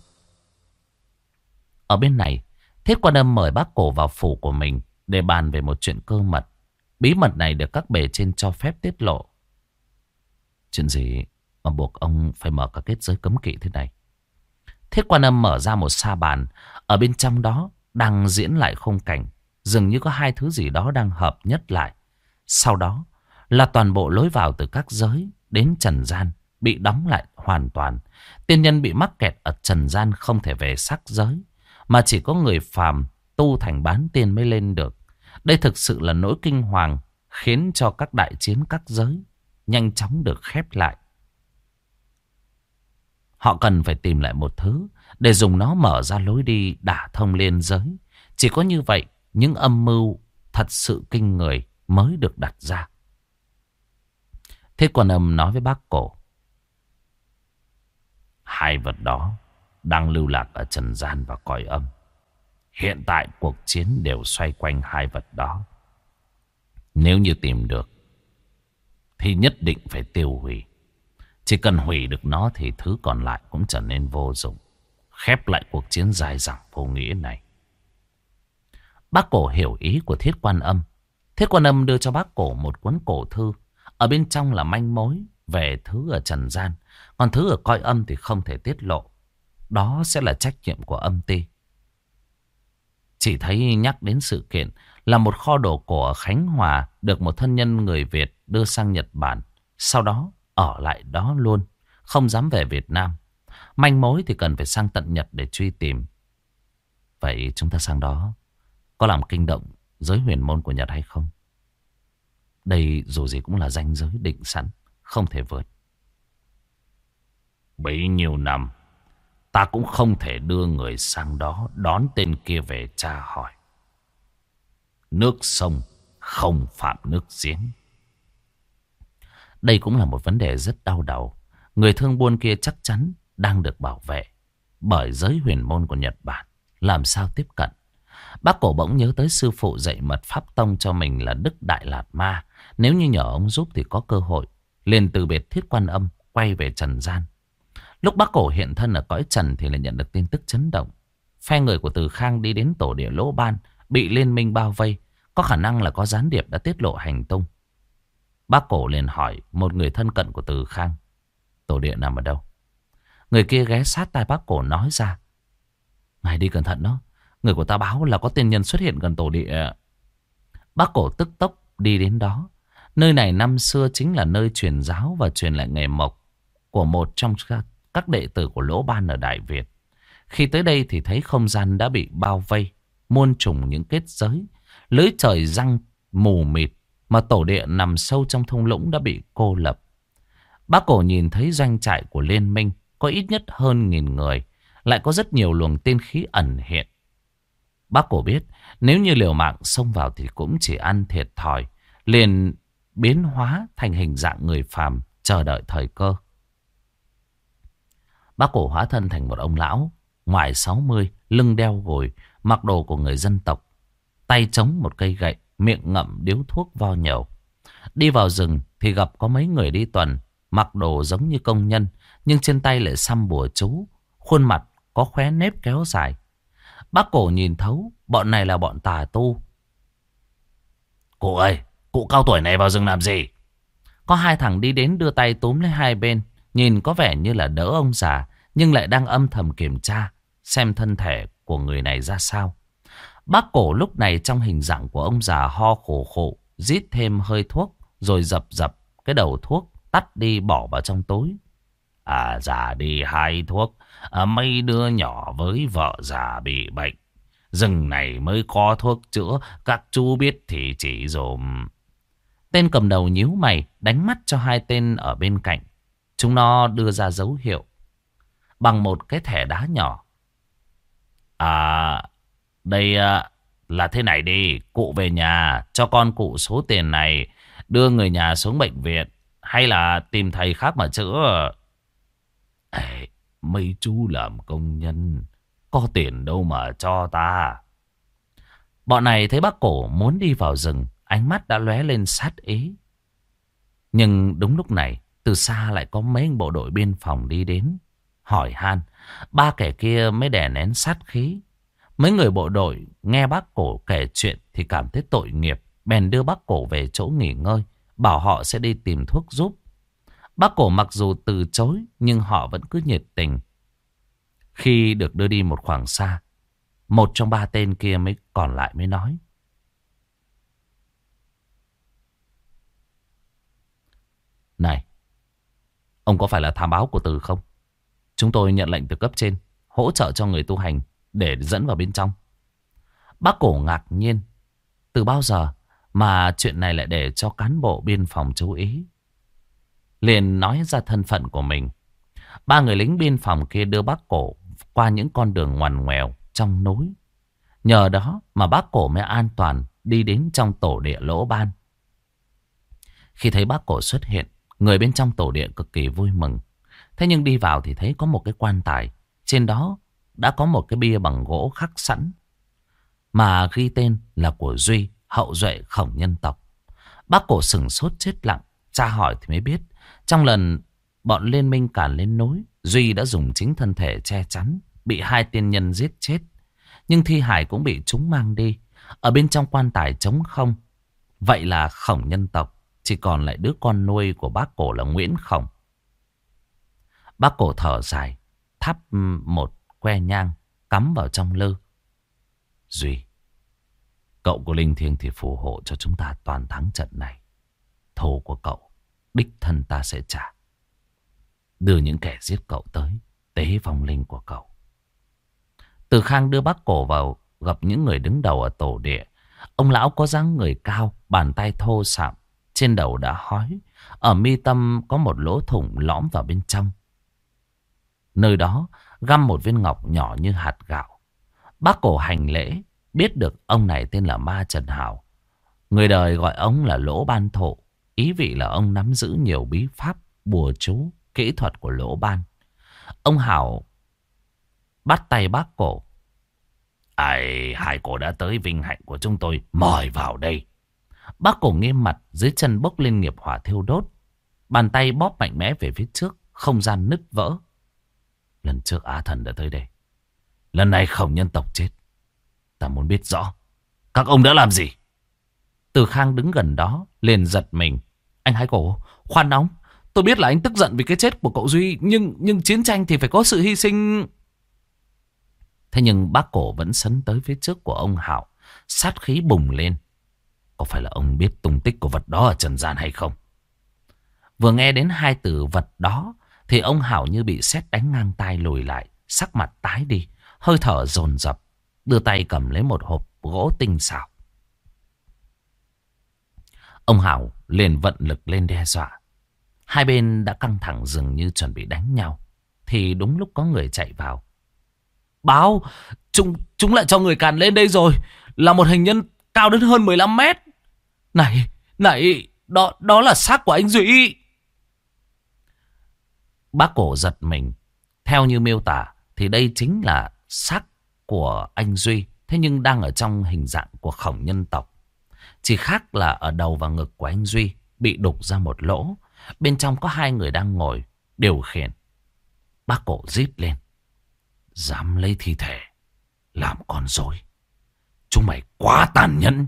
Ở bên này, Thiết Quan Âm mời Bác Cổ vào phủ của mình để bàn về một chuyện cơ mật. Bí mật này được các bề trên cho phép tiết lộ. Chuyện gì mà buộc ông phải mở cả kết giới cấm kỵ thế này? Thiết Quan Âm mở ra một sa bàn. Ở bên trong đó đang diễn lại khung cảnh, dường như có hai thứ gì đó đang hợp nhất lại. Sau đó là toàn bộ lối vào từ các giới đến trần gian bị đóng lại hoàn toàn. Tiên nhân bị mắc kẹt ở trần gian không thể về sắc giới, mà chỉ có người phàm tu thành bán tiên mới lên được. Đây thực sự là nỗi kinh hoàng khiến cho các đại chiến các giới nhanh chóng được khép lại. Họ cần phải tìm lại một thứ để dùng nó mở ra lối đi đả thông liên giới. Chỉ có như vậy, những âm mưu thật sự kinh người mới được đặt ra. Thiết Quan Âm nói với bác Cổ: hai vật đó đang lưu lạc ở trần gian và cõi âm. Hiện tại cuộc chiến đều xoay quanh hai vật đó. Nếu như tìm được thì nhất định phải tiêu hủy. Chỉ cần hủy được nó thì thứ còn lại cũng trở nên vô dụng, khép lại cuộc chiến dài dẳng vô nghĩa này. Bác Cổ hiểu ý của Thiết Quan Âm. Thiết Quan Âm đưa cho bác Cổ một cuốn cổ thư. Ở bên trong là manh mối về thứ ở trần gian, còn thứ ở cõi âm thì không thể tiết lộ. Đó sẽ là trách nhiệm của âm ty. Chỉ thấy nhắc đến sự kiện là một kho đồ cổ ở Khánh Hòa được một thân nhân người Việt đưa sang Nhật Bản, sau đó ở lại đó luôn, không dám về Việt Nam. Manh mối thì cần phải sang tận Nhật để truy tìm. Vậy chúng ta sang đó có làm kinh động giới huyền môn của Nhật hay không? Đây dù gì cũng là ranh giới định sẵn, không thể vượt. Bấy nhiêu năm ta cũng không thể đưa người sang đó đón tên kia về tra hỏi. Nước sông không phạm nước giếng. Đây cũng là một vấn đề rất đau đầu. Người thương buôn kia chắc chắn đang được bảo vệ bởi giới huyền môn của Nhật Bản. Làm sao tiếp cận? Bác Cổ bỗng nhớ tới sư phụ dạy mật pháp tông cho mình là Đức Đại Lạt Ma. Nếu như nhờ ông giúp thì có cơ hội. Liền từ biệt Thiết Quan Âm, quay về trần gian. Lúc bác Cổ hiện thân ở cõi trần thì lại nhận được tin tức chấn động. Phe người của Từ Khang đi đến tổ địa Lỗ Ban, bị liên minh bao vây. Có khả năng là có gián điệp đã tiết lộ hành tung. Bác Cổ liền hỏi một người thân cận của Từ Khang: tổ địa nằm ở đâu? Người kia ghé sát tai bác Cổ nói ra: ngài đi cẩn thận đó, người của ta báo là có tiên nhân xuất hiện gần tổ địa. Bác Cổ tức tốc đi đến đó. Nơi này năm xưa chính là nơi truyền giáo và truyền lại nghề mộc của một trong các đệ tử của Lỗ Ban ở Đại Việt. Khi tới đây thì thấy không gian đã bị bao vây, muôn trùng những kết giới, lưới trời giăng mù mịt, mà tổ địa nằm sâu trong thung lũng đã bị cô lập. Bác Cổ nhìn thấy doanh trại của liên minh có ít nhất hơn 1000 người, lại có rất nhiều luồng tiên khí ẩn hiện. Bác Cổ biết nếu như liều mạng xông vào thì cũng chỉ ăn thiệt thòi, liền biến hóa thành hình dạng người phàm chờ đợi thời cơ. Bác Cổ hóa thân thành một ông lão ngoài 60, lưng đeo gùi, mặc đồ của người dân tộc, tay chống một cây gậy, miệng ngậm điếu thuốc vo nhầu. Đi vào rừng thì gặp có mấy người đi tuần, mặc đồ giống như công nhân, nhưng trên tay lại xăm bùa chú, khuôn mặt có khóe nếp kéo dài. Bác Cổ nhìn thấu, bọn này là bọn tà tu. Cụ ơi, cụ cao tuổi này vào rừng làm gì? Có hai thằng đi đến đưa tay túm lấy hai bên, nhìn có vẻ như là đỡ ông già, nhưng lại đang âm thầm kiểm tra xem thân thể của người này ra sao. Bác Cổ lúc này trong hình dạng của ông già ho khổ khổ, rít thêm hơi thuốc, rồi dập dập cái đầu thuốc, tắt đi bỏ vào trong túi. À, già đi 2 thuốc, mấy đứa nhỏ với vợ già bị bệnh. Rừng này mới có thuốc chữa, các chú biết thì chỉ dùm. Tên cầm đầu nhíu mày, đánh mắt cho hai tên ở bên cạnh. Chúng nó đưa ra dấu hiệu bằng một cái thẻ đá nhỏ. À, đây là thế này đi, cụ về nhà, cho con cụ số tiền này, đưa người nhà xuống bệnh viện, hay là tìm thầy khác mà chữa. Ê, mấy chú làm công nhân, có tiền đâu mà cho ta. Bọn này thấy bác Cổ muốn đi vào rừng, ánh mắt đã lóe lên sát ý. Nhưng đúng lúc này, từ xa lại có mấy bộ đội biên phòng đi đến, hỏi han. Ba kẻ kia mới đè nén sát khí. Mấy người bộ đội nghe bác Cổ kể chuyện thì cảm thấy tội nghiệp, bèn đưa bác Cổ về chỗ nghỉ ngơi, bảo họ sẽ đi tìm thuốc giúp. Bác Cổ mặc dù từ chối nhưng họ vẫn cứ nhiệt tình. Khi được đưa đi một khoảng xa, một trong ba tên kia mới còn lại mới nói: này, ông có phải là thám báo của Từ không? Chúng tôi nhận lệnh từ cấp trên, hỗ trợ cho người tu hành để dẫn vào bên trong. Bác Cổ ngạc nhiên. Từ bao giờ Mà chuyện này lại để cho cán bộ biên phòng chú ý. Liền nói ra thân phận của mình. Ba người lính biên phòng kia đưa bác Cổ qua những con đường ngoằn ngoèo trong núi. Nhờ đó mà bác Cổ mới an toàn đi đến trong tổ địa Lỗ Ban. Khi thấy bác Cổ xuất hiện, người bên trong tổ địa cực kỳ vui mừng. Thế nhưng đi vào thì thấy có một cái quan tài. Trên đó đã có một cái bia bằng gỗ khắc sẵn, mà ghi tên là của Duy, hậu duệ Khổng nhân tộc. Bác Cổ sửng sốt chết lặng. Tra hỏi thì mới biết, trong lần bọn liên minh càn lên núi, Duy đã dùng chính thân thể che chắn, bị hai tiên nhân giết chết. Nhưng thi hài cũng bị chúng mang đi. Ở bên trong quan tài trống không. Vậy là Khổng nhân tộc chỉ còn lại đứa con nuôi của bác Cổ là Nguyễn Khổng. Bác Cổ thở dài, thắp một que nhang cắm vào trong lư. Duy, cậu của linh thiêng thì phù hộ cho chúng ta toàn thắng trận này. Thù của cậu đích thân ta sẽ trả. Đưa những kẻ giết cậu tới tế vong linh của cậu. Từ Khang đưa bác Cổ vào gặp những người đứng đầu ở tổ địa. Ông lão có dáng người cao, bàn tay thô sạm, trên đầu đã hói, ở mi tâm có một lỗ thủng lõm vào bên trong. Nơi đó găm một viên ngọc nhỏ như hạt gạo. Bác Cổ hành lễ, biết được ông này tên là Ma Trần Hảo. Người đời gọi ông là Lỗ Ban Thổ, ý vị là ông nắm giữ nhiều bí pháp, bùa chú, kỹ thuật của Lỗ Ban. Ông Hảo bắt tay bác Cổ. Hai cổ đã tới, vinh hạnh của chúng tôi, mời vào đây. Bác Cổ nghiêm mặt, dưới chân bốc lên nghiệp hỏa thiêu đốt. Bàn tay bóp mạnh mẽ về phía trước, không gian nứt vỡ. Lần trước Á Thần đã tới đây, lần này Khổng nhân tộc chết. Ta muốn biết rõ các ông đã làm gì. Từ Khang đứng gần đó liền giật mình. Anh Hai Cổ, khoan nóng. Tôi biết là anh tức giận vì cái chết của cậu Duy, nhưng chiến tranh thì phải có sự hy sinh. Thế nhưng bác Cổ vẫn sấn tới phía trước của ông Hảo, sát khí bùng lên. Có phải là ông biết tung tích của vật đó ở trần gian hay không? Vừa nghe đến hai từ vật đó thì ông Hảo như bị sét đánh ngang tai lùi lại, sắc mặt tái đi, hơi thở dồn dập, đưa tay cầm lấy một hộp gỗ tinh xảo. Ông Hảo liền vận lực lên đe dọa. Hai bên đã căng thẳng dường như chuẩn bị đánh nhau, thì đúng lúc có người chạy vào. Báo, chúng lại cho người càn lên đây rồi, là một hình nhân cao đến hơn 15 mét. Này, đó là xác của anh Duy. Bác Cổ giật mình. Theo như miêu tả thì đây chính là xác của anh Duy, thế nhưng đang ở trong hình dạng của Khổng nhân tộc. Chỉ khác là ở đầu và ngực của anh Duy bị đục ra một lỗ. Bên trong có hai người đang ngồi điều khiển. Bác Cổ rít lên. Dám lấy thi thể làm con rối, chúng mày quá tàn nhẫn.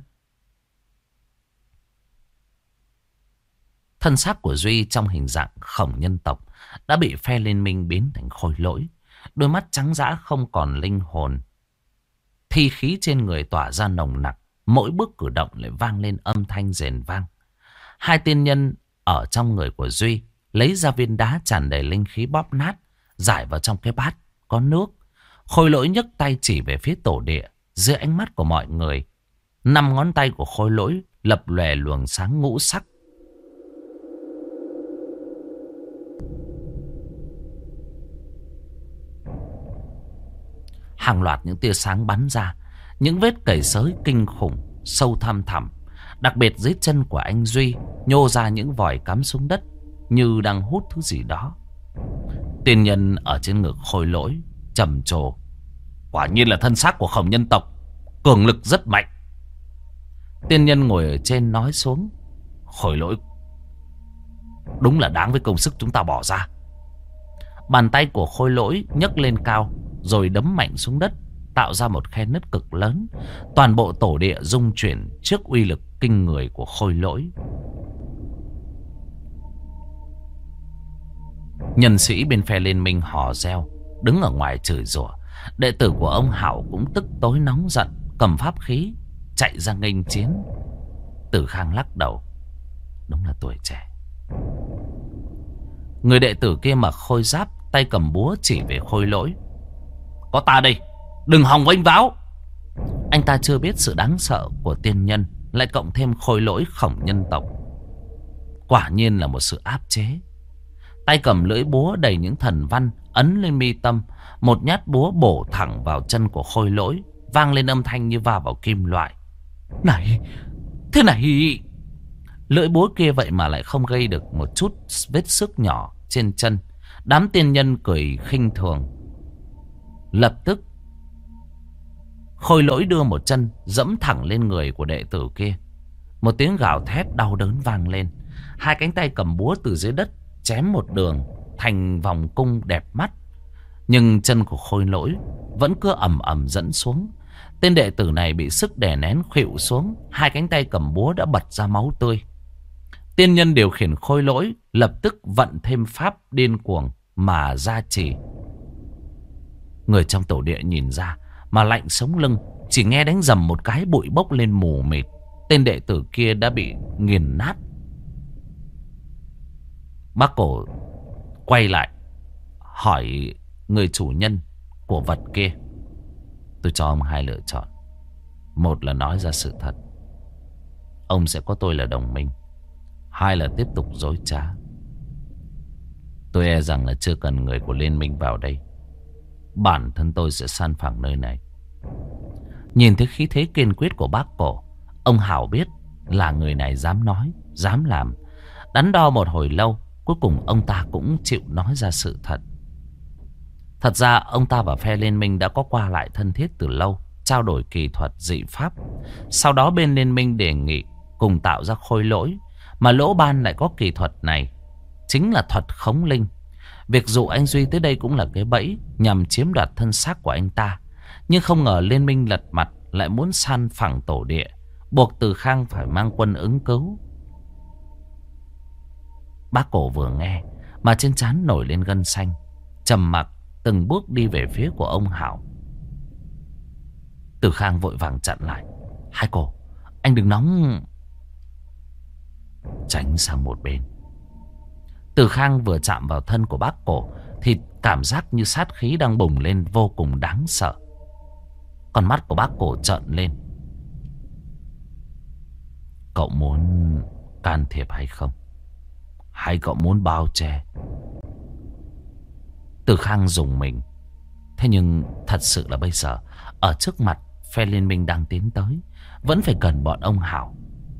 Thân xác của Duy trong hình dạng Khổng nhân tộc đã bị phe liên minh biến thành khôi lỗi. Đôi mắt trắng dã không còn linh hồn. Thi khí trên người tỏa ra nồng nặc. Mỗi bước cử động lại vang lên âm thanh rền vang. Hai tiên nhân ở trong người của Duy lấy ra viên đá tràn đầy linh khí bóp nát, giải vào trong cái bát có nước. Khôi lỗi nhấc tay chỉ về phía tổ địa. Dưới ánh mắt của mọi người, 5 ngón tay của khôi lỗi lập lòe luồng sáng ngũ sắc. Hàng loạt những tia sáng bắn ra, những vết cầy xới kinh khủng, sâu thăm thẳm. Đặc biệt dưới chân của anh Duy nhô ra những vòi cắm xuống đất, như đang hút thứ gì đó. Tiên nhân ở trên ngực khôi lỗi trầm trồ. Quả nhiên là thân xác của Khổng nhân tộc, cường lực rất mạnh. Tiên nhân ngồi ở trên nói xuống. Khôi lỗi đúng là đáng với công sức chúng ta bỏ ra. Bàn tay của khôi lỗi nhấc lên cao, rồi đấm mạnh xuống đất, tạo ra một khe nứt cực lớn. Toàn bộ tổ địa rung chuyển trước uy lực kinh người của khôi lỗi. Nhân sĩ bên phe liên minh hò reo, đứng ở ngoài chửi rủa. Đệ tử của ông Hảo cũng tức tối nóng giận, cầm pháp khí chạy ra nghênh chiến. Tử Khang lắc đầu. Đúng là tuổi trẻ. Người đệ tử kia mặc khôi giáp, tay cầm búa chỉ về khôi lỗi. Có ta đây, đừng hòng vênh váo. Anh ta chưa biết sự đáng sợ của tiên nhân lại cộng thêm khôi lỗi khổng nhân tộc. Quả nhiên là một sự áp chế. Tay cầm lưỡi búa đầy những thần văn ấn lên mi tâm. Một nhát búa bổ thẳng vào chân của khôi lỗi, vang lên âm thanh như va vào kim loại. Này, thế này... Lưỡi búa kia vậy mà lại không gây được một chút vết xước nhỏ trên chân. Đám tiên nhân cười khinh thường. Lập tức khôi lỗi đưa một chân dẫm thẳng lên người của đệ tử kia. Một tiếng gào thét đau đớn vang lên. Hai cánh tay cầm búa từ dưới đất chém một đường thành vòng cung đẹp mắt. Nhưng chân của khôi lỗi vẫn cứ ầm ầm dẫn xuống. Tên đệ tử này bị sức đè nén khuỵu xuống. Hai cánh tay cầm búa đã bật ra máu tươi. Tiên nhân điều khiển khôi lỗi lập tức vận thêm pháp điên cuồng mà gia trì. Người trong tổ địa nhìn ra mà lạnh sống lưng. Chỉ nghe đánh rầm một cái, bụi bốc lên mù mịt. Tên đệ tử kia đã bị nghiền nát. Bác Cổ quay lại hỏi người chủ nhân của vật kia. Tôi cho ông hai lựa chọn. Một là nói ra sự thật, ông sẽ có tôi là đồng minh. Hai là tiếp tục dối trá. Tôi e rằng là chưa cần người của liên minh vào đây, bản thân tôi sẽ san phẳng nơi này. Nhìn thấy khí thế kiên quyết của bác Cổ, ông Hảo biết là người này dám nói, dám làm. Đắn đo một hồi lâu, cuối cùng ông ta cũng chịu nói ra sự thật. Thật ra ông ta và phe liên minh đã có qua lại thân thiết từ lâu, trao đổi kỳ thuật dị pháp. Sau đó bên liên minh đề nghị cùng tạo ra khôi lỗi. Mà Lỗ Ban lại có kỳ thuật này, chính là thuật khống linh. Việc dụ anh Duy tới đây cũng là cái bẫy nhằm chiếm đoạt thân xác của anh ta. Nhưng không ngờ liên minh lật mặt, lại muốn san phẳng tổ địa, buộc Từ Khang phải mang quân ứng cứu. Bác Cổ vừa nghe mà trên trán nổi lên gân xanh, trầm mặc từng bước đi về phía của ông Hảo. Từ Khang vội vàng chặn lại. Hai cô, anh đừng nóng. Tránh sang một bên. Từ Khang vừa chạm vào thân của bác Cổ thì cảm giác như sát khí đang bùng lên vô cùng đáng sợ. Con mắt của bác Cổ trợn lên. Cậu muốn can thiệp hay không? Hay cậu muốn bao che? Từ Khang rùng mình. Thế nhưng thật sự là bây giờ ở trước mặt phe liên minh đang tiến tới, vẫn phải cần bọn ông Hảo.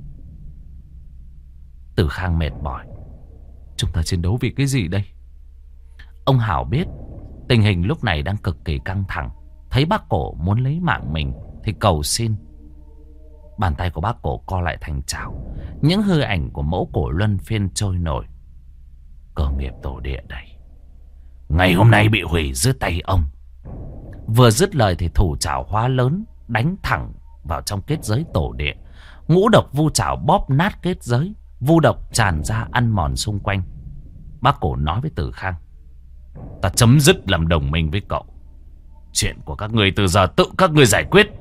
Từ Khang mệt mỏi. Chúng ta chiến đấu vì cái gì đây? Ông Hảo biết tình hình lúc này đang cực kỳ căng thẳng. Thấy bác Cổ muốn lấy mạng mình thì cầu xin. Bàn tay của bác Cổ co lại thành chảo. Những hư ảnh của mẫu cổ luân phiên trôi nổi. Cơ nghiệp tổ địa đây, ngày hôm nay bị hủy dưới tay ông. Vừa dứt lời thì thủ chảo hóa lớn đánh thẳng vào trong kết giới tổ địa. Ngũ độc vu chảo bóp nát kết giới. Vu độc tràn ra ăn mòn xung quanh. Bác Cổ nói với Từ Khang. Ta chấm dứt làm đồng minh với cậu. Chuyện của các người từ giờ tự các người giải quyết.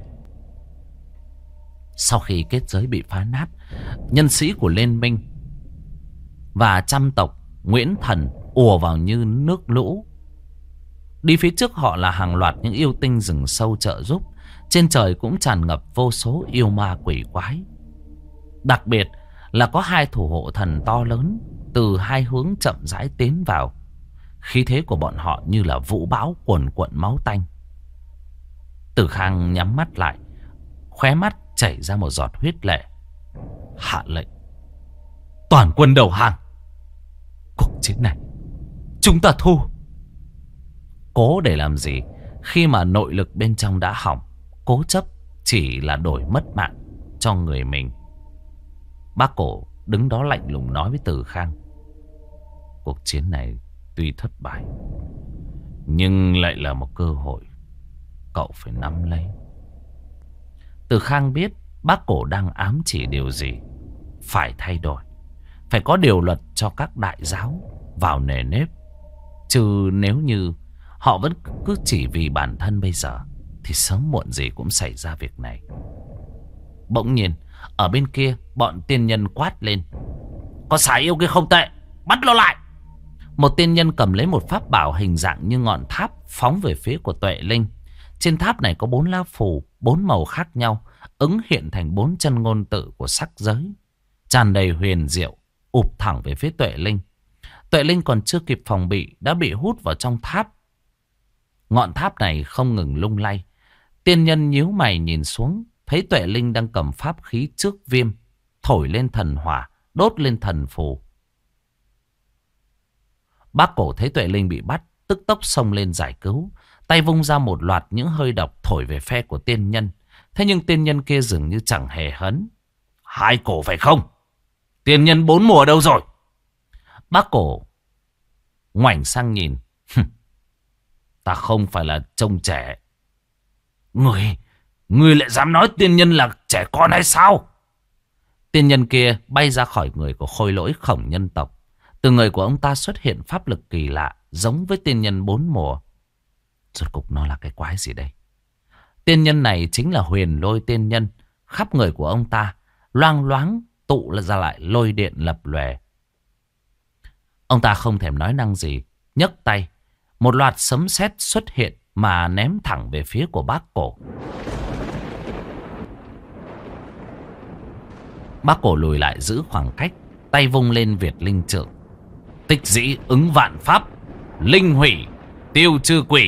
Sau khi kết giới bị phá nát, nhân sĩ của liên minh và trăm tộc Nguyễn Thần ùa vào như nước lũ. Đi phía trước họ là hàng loạt những yêu tinh rừng sâu trợ giúp. Trên trời cũng tràn ngập vô số yêu ma quỷ quái. Đặc biệt là có hai thủ hộ thần to lớn từ hai hướng chậm rãi tiến vào. Khí thế của bọn họ như là vũ bão cuồn cuộn máu tanh. Từ Khang nhắm mắt lại, khóe mắt chảy ra một giọt huyết lệ. Hạ lệnh toàn quân đầu hàng. Cuộc chiến này chúng ta thua. Cố để làm gì khi mà nội lực bên trong đã hỏng? Cố chấp chỉ là đổi mất mạng cho người mình. Bác Cổ đứng đó lạnh lùng nói với Từ Khang. Cuộc chiến này tuy thất bại, nhưng lại là một cơ hội. Cậu phải nắm lấy. Từ Khang biết bác Cổ đang ám chỉ điều gì. Phải thay đổi. Phải có điều luật cho các đại giáo vào nề nếp. Chứ nếu như họ vẫn cứ chỉ vì bản thân bây giờ thì sớm muộn gì cũng xảy ra việc này. Bỗng nhiên ở bên kia bọn tiên nhân quát lên. Con xà yêu kia không tệ, bắt nó lại. Một tiên nhân cầm lấy một pháp bảo hình dạng như ngọn tháp phóng về phía của Tuệ Linh. Trên tháp này có 4 lá phù 4 màu khác nhau, ứng hiện thành 4 chân ngôn tự của sắc giới, tràn đầy huyền diệu, ụp thẳng về phía Tuệ Linh. Tuệ Linh còn chưa kịp phòng bị đã bị hút vào trong tháp. Ngọn tháp này không ngừng lung lay. Tiên nhân nhíu mày nhìn xuống, thấy Tuệ Linh đang cầm pháp khí trước viêm, thổi lên thần hỏa, đốt lên thần phù. Bác Cổ thấy Tuệ Linh bị bắt, tức tốc xông lên giải cứu, tay vung ra một loạt những hơi độc thổi về phe của tiên nhân. Thế nhưng tiên nhân kia dường như chẳng hề hấn. Hai cổ phải không? Tiên nhân 4 mùa đâu rồi? Bác Cổ ngoảnh sang nhìn. Ta không phải là trông trẻ. Ngươi lại dám nói tiên nhân là trẻ con hay sao? Tiên nhân kia bay ra khỏi người của Khôi Lỗi Khổng nhân tộc. Từ người của ông ta xuất hiện pháp lực kỳ lạ, giống với tiên nhân 4 mùa. Rốt cục nó là cái quái gì đây? Tiên nhân này chính là Huyền Lôi tiên nhân. Khắp người của ông ta loang loáng tụ ra lại lôi điện lập lòe. Ông ta không thèm nói năng gì, nhấc tay, một loạt sấm sét xuất hiện mà ném thẳng về phía của Bác Cổ. Bác Cổ lùi lại giữ khoảng cách, tay vung lên Việt Linh Trượng. Tích dĩ ứng vạn pháp, linh hủy tiêu trừ quỷ.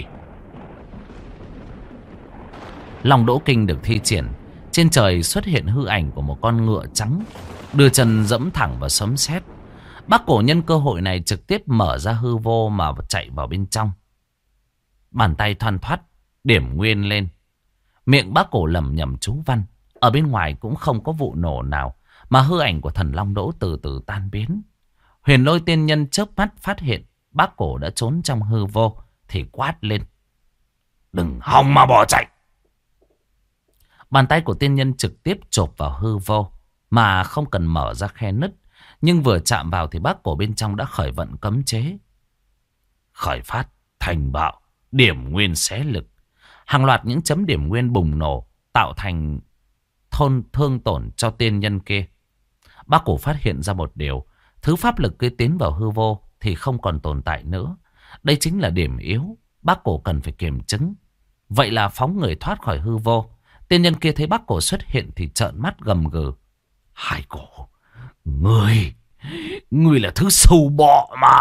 Long Đỗ Kinh được thi triển. Trên trời xuất hiện hư ảnh của một con ngựa trắng, đưa chân dẫm thẳng vào sấm sét. Bác Cổ nhân cơ hội này trực tiếp mở ra hư vô mà chạy vào bên trong. Bàn tay thoăn thoắt điểm nguyên lên. Miệng Bác Cổ lẩm nhẩm chú văn. Ở bên ngoài cũng không có vụ nổ nào, mà hư ảnh của thần Long Đỗ từ từ tan biến. Huyền Lôi tiên nhân chớp mắt phát hiện Bác Cổ đã trốn trong hư vô thì quát lên: đừng hòng mà bỏ chạy. Bàn tay của tiên nhân trực tiếp chộp vào hư vô mà không cần mở ra khe nứt. Nhưng vừa chạm vào thì Bác Cổ bên trong đã khởi vận cấm chế. Khởi phát thành bạo, điểm nguyên xé lực. Hàng loạt những chấm điểm nguyên bùng nổ, tạo thành thương tổn cho tiên nhân kia. Bác Cổ phát hiện ra một điều: thứ pháp lực kia tiến vào hư vô thì không còn tồn tại nữa. Đây chính là điểm yếu, Bác Cổ cần phải kiểm chứng. Vậy là phóng người thoát khỏi hư vô. Tiên nhân kia thấy Bác Cổ xuất hiện thì trợn mắt gầm gừ: Hai cổ, ngươi là thứ sâu bọ mà.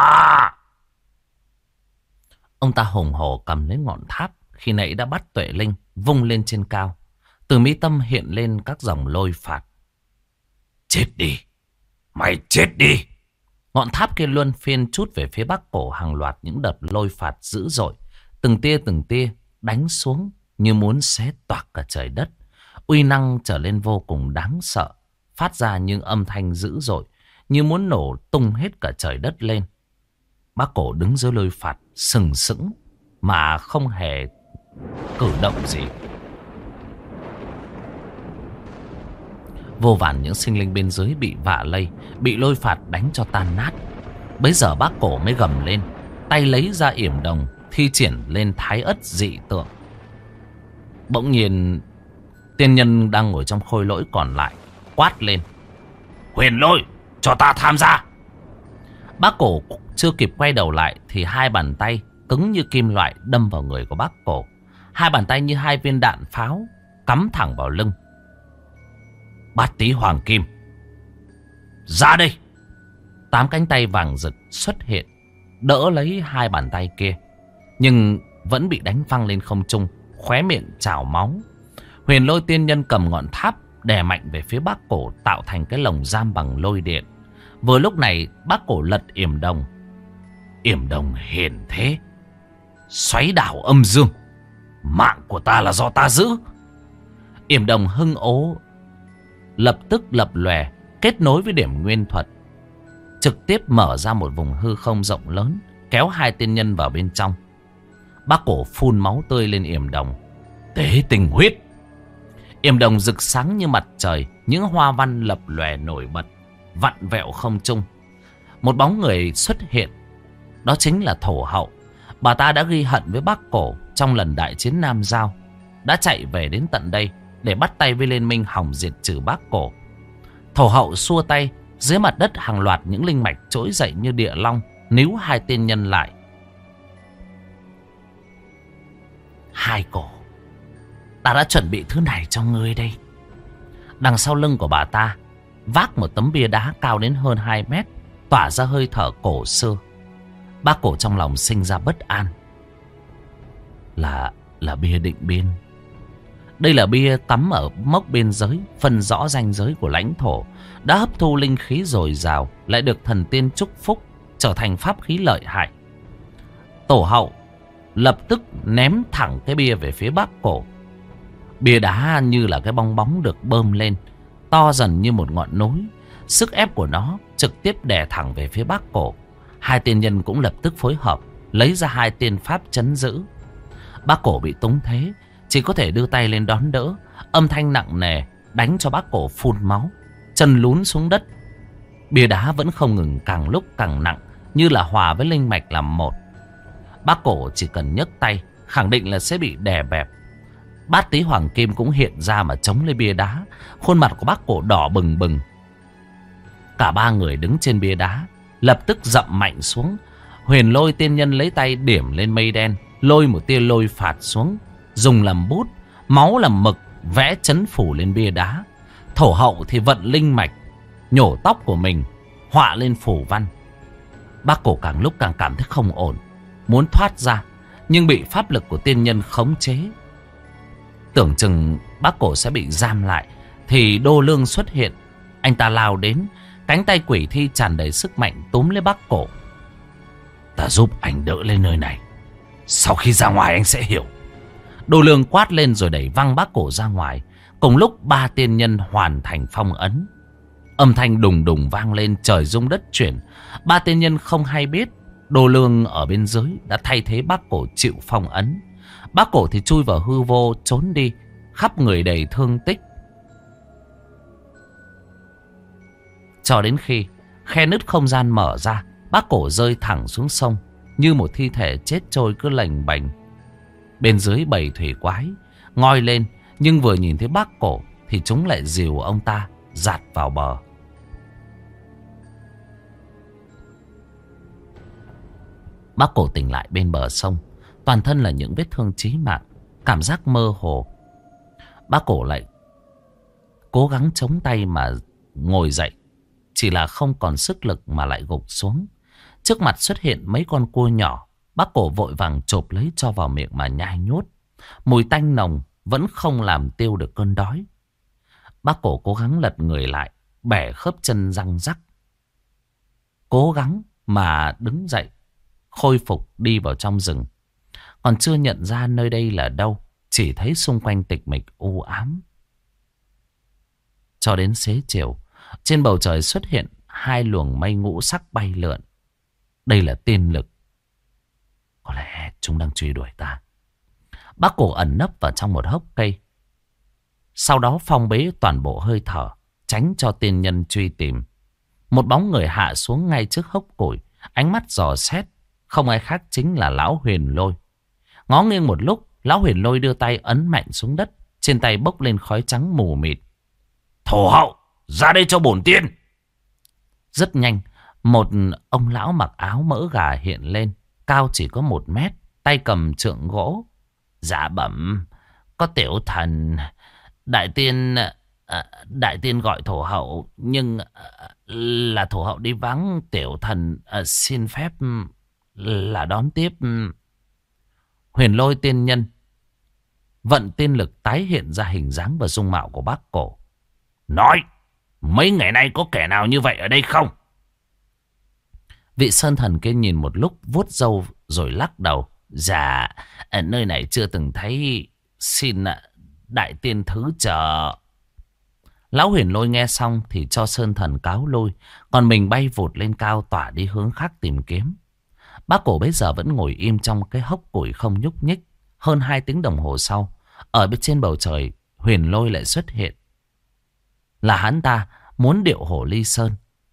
Ông ta hùng hổ cầm lấy ngọn tháp khi nãy đã bắt Tuệ Linh, vung lên trên cao. Từ mi tâm hiện lên các dòng lôi phạt. Chết đi, mày chết đi. Ngọn tháp kia luân phiên trút về phía Bác Cổ hàng loạt những đợt lôi phạt dữ dội. Từng tia đánh xuống như muốn xé toạc cả trời đất. Uy năng trở lên vô cùng đáng sợ, phát ra những âm thanh dữ dội như muốn nổ tung hết cả trời đất lên. Bác Cổ đứng dưới lôi phạt sừng sững mà không hề cử động gì. Vô vàn những sinh linh bên dưới bị vạ lây, bị lôi phạt đánh cho tan nát. Bấy giờ Bác Cổ mới gầm lên, tay lấy ra yểm đồng thi triển lên thái ất dị tượng. Bỗng nhiên tiên nhân đang ngồi trong khôi lỗi còn lại quát lên: Huyền Lôi, cho ta tham gia. Bác Cổ chưa kịp quay đầu lại thì hai bàn tay cứng như kim loại đâm vào người của Bác Cổ. Hai bàn tay như hai viên đạn pháo cắm thẳng vào lưng. Bát Tý Hoàng Kim, ra đây. 8 cánh tay vàng rực xuất hiện, đỡ lấy hai bàn tay kia, nhưng vẫn bị đánh văng lên không trung, khóe miệng trào máu. Huyền Lôi tiên nhân cầm ngọn tháp đè mạnh về phía Bác Cổ, tạo thành cái lồng giam bằng lôi điện. Vừa lúc này Bác Cổ lật yểm đồng. Yểm đồng hiển thế, xoáy đảo âm dương. Mạng của ta là do ta giữ. Yểm đồng hưng ố lập tức lập lòe, kết nối với điểm nguyên thuật, trực tiếp mở ra một vùng hư không rộng lớn, kéo hai tiên nhân vào bên trong. Bác Cổ phun máu tươi lên yểm đồng. Tế tình huyết. Yểm đồng rực sáng như mặt trời, những hoa văn lập lòe nổi bật, vặn vẹo không trung. Một bóng người xuất hiện, đó chính là Thổ Hậu. Bà ta đã ghi hận với Bác Cổ trong lần đại chiến Nam Giao, đã chạy về đến tận đây để bắt tay với liên minh hòng diệt trừ Bác Cổ. Thổ Hậu xua tay, dưới mặt đất hàng loạt những linh mạch trỗi dậy như địa long, níu hai tiên nhân lại. Hai Cổ, ta đã chuẩn bị thứ này cho ngươi đây. Đằng sau lưng của bà ta vác một tấm bia đá cao đến hơn 2 mét, tỏa ra hơi thở cổ xưa. Bác Cổ trong lòng sinh ra bất an. Là bia Định Biên. Đây là bia cắm ở mốc biên giới, phân rõ ranh giới của lãnh thổ, đã hấp thu linh khí dồi dào, lại được thần tiên chúc phúc, trở thành pháp khí lợi hại. Tổ hậu lập tức ném thẳng cái bia về phía Bác Cổ. Bia đá như là cái bong bóng được bơm lên, to dần như một ngọn núi. Sức ép của nó trực tiếp đè thẳng về phía Bác Cổ. Hai tiên nhân cũng lập tức phối hợp, lấy ra 2 tiên pháp trấn giữ. Bác Cổ bị túng thế, chỉ có thể đưa tay lên đón đỡ. Âm thanh nặng nề đánh cho Bác Cổ phun máu, chân lún xuống đất. Bia đá vẫn không ngừng càng lúc càng nặng, như là hòa với linh mạch làm một. Bác Cổ chỉ cần nhấc tay khẳng định là sẽ bị đè bẹp. Bát tí hoàng kim cũng hiện ra mà chống lên bia đá. Khuôn mặt của Bác Cổ đỏ bừng bừng. Cả 3 người đứng trên bia đá lập tức dậm mạnh xuống. Huyền Lôi tiên nhân lấy tay điểm lên mây đen, lôi một tia lôi phạt xuống, dùng làm bút, máu làm mực, vẽ chấn phủ lên bia đá. Thổ hậu thì vận linh mạch, nhổ tóc của mình, họa lên phủ văn. Bác Cổ càng lúc càng cảm thấy không ổn, muốn thoát ra, nhưng bị pháp lực của tiên nhân khống chế. Tưởng chừng Bác Cổ sẽ bị giam lại, thì Đô Lương xuất hiện. Anh ta lao đến, cánh tay quỷ thi tràn đầy sức mạnh túm lấy Bác Cổ. Ta giúp anh đỡ lên nơi này, sau khi ra ngoài anh sẽ hiểu. Đô Lương quát lên rồi đẩy văng Bác Cổ ra ngoài. Cùng lúc 3 tiên nhân hoàn thành phong ấn. Âm thanh đùng đùng vang lên, trời rung đất chuyển. 3 tiên nhân không hay biết Đô Lương ở bên dưới đã thay thế Bác Cổ chịu phong ấn. Bác Cổ thì chui vào hư vô trốn đi, khắp người đầy thương tích. Cho đến khi khe nứt không gian mở ra, Bác Cổ rơi thẳng xuống sông, như một thi thể chết trôi cứ lềnh bềnh. Bên dưới bầy thủy quái ngoi lên, nhưng vừa nhìn thấy Bác Cổ thì chúng lại dìu ông ta dạt vào bờ. Bác Cổ tỉnh lại bên bờ sông, toàn thân là những vết thương chí mạng, cảm giác mơ hồ. Bác Cổ lại cố gắng chống tay mà ngồi dậy, chỉ là không còn sức lực mà lại gục xuống. Trước mặt xuất hiện mấy con cua nhỏ. Bác Cổ vội vàng chộp lấy cho vào miệng mà nhai nhốt. Mùi tanh nồng vẫn không làm tiêu được cơn đói. Bác Cổ cố gắng lật người lại, bẻ khớp chân răng rắc, cố gắng mà đứng dậy, khôi phục đi vào trong rừng. Còn chưa nhận ra nơi đây là đâu, chỉ thấy xung quanh tịch mịch u ám. Cho đến xế chiều, trên bầu trời xuất hiện 2 luồng mây ngũ sắc bay lượn. Đây là tiên lực. Có lẽ chúng đang truy đuổi ta. Bác Cổ ẩn nấp vào trong một hốc cây, sau đó phong bế toàn bộ hơi thở, tránh cho tiên nhân truy tìm. Một bóng người hạ xuống ngay trước hốc củi, ánh mắt dò xét. Không ai khác chính là Lão Huyền Lôi. Ngó nghiêng một lúc, Lão Huyền Lôi đưa tay ấn mạnh xuống đất. Trên tay bốc lên khói trắng mù mịt. Thổ hậu, ra đây cho bổn tiên. Rất nhanh, một ông lão mặc áo mỡ gà hiện lên, cao chỉ có 1 mét, tay cầm trượng gỗ. Dạ bẩm, có tiểu thần. Đại tiên gọi thổ hậu, nhưng là thổ hậu đi vắng, tiểu thần xin phép là đón tiếp. Huyền Lôi tiên nhân vận tiên lực tái hiện ra hình dáng và dung mạo của Bác Cổ. Nói, mấy ngày nay có kẻ nào như vậy ở đây không? Vị sơn thần kia nhìn một lúc, vuốt râu rồi lắc đầu. Dạ, ở nơi này chưa từng thấy, xin đại tiên thứ chờ. Lão Huyền Lôi nghe xong thì cho sơn thần cáo lui, còn mình bay vụt lên cao tỏa đi hướng khác tìm kiếm. Bác Cổ bây giờ vẫn ngồi im trong cái hốc củi không nhúc nhích. Hơn 2 tiếng đồng hồ sau, ở bên trên bầu trời, Huyền Lôi lại xuất hiện. Là hắn ta muốn điệu hổ ly sơn.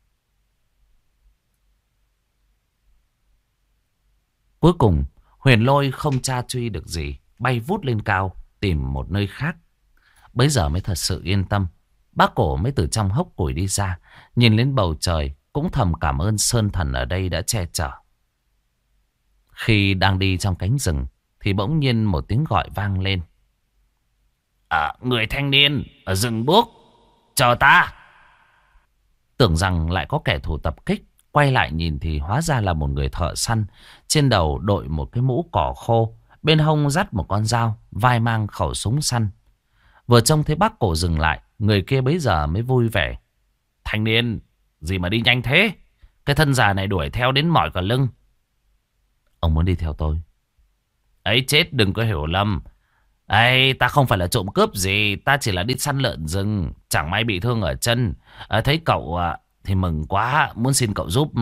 Cuối cùng, Huyền Lôi không tra truy được gì, bay vút lên cao, tìm một nơi khác. Bấy giờ mới thật sự yên tâm. Bác Cổ mới từ trong hốc củi đi ra, nhìn lên bầu trời, cũng thầm cảm ơn sơn thần ở đây đã che chở. Khi đang đi trong cánh rừng, thì bỗng nhiên một tiếng gọi vang lên. Người thanh niên ở rừng bước, chờ ta. Tưởng rằng lại có kẻ thù tập kích, quay lại nhìn thì hóa ra là một người thợ săn. Trên đầu đội một cái mũ cỏ khô, bên hông dắt một con dao, vai mang khẩu súng săn. Vừa trông thấy bác Cổ dừng lại, người kia bấy giờ mới vui vẻ. Thanh niên, gì mà đi nhanh thế? Cái thân già này đuổi theo đến mỏi cả lưng. Ông muốn đi theo tôi? Ấy chết, đừng có hiểu lầm. Ấy, ta không phải là trộm cướp gì, ta chỉ là đi săn lợn rừng, chẳng may bị thương ở chân. Thấy cậu thì mừng quá, muốn xin cậu giúp.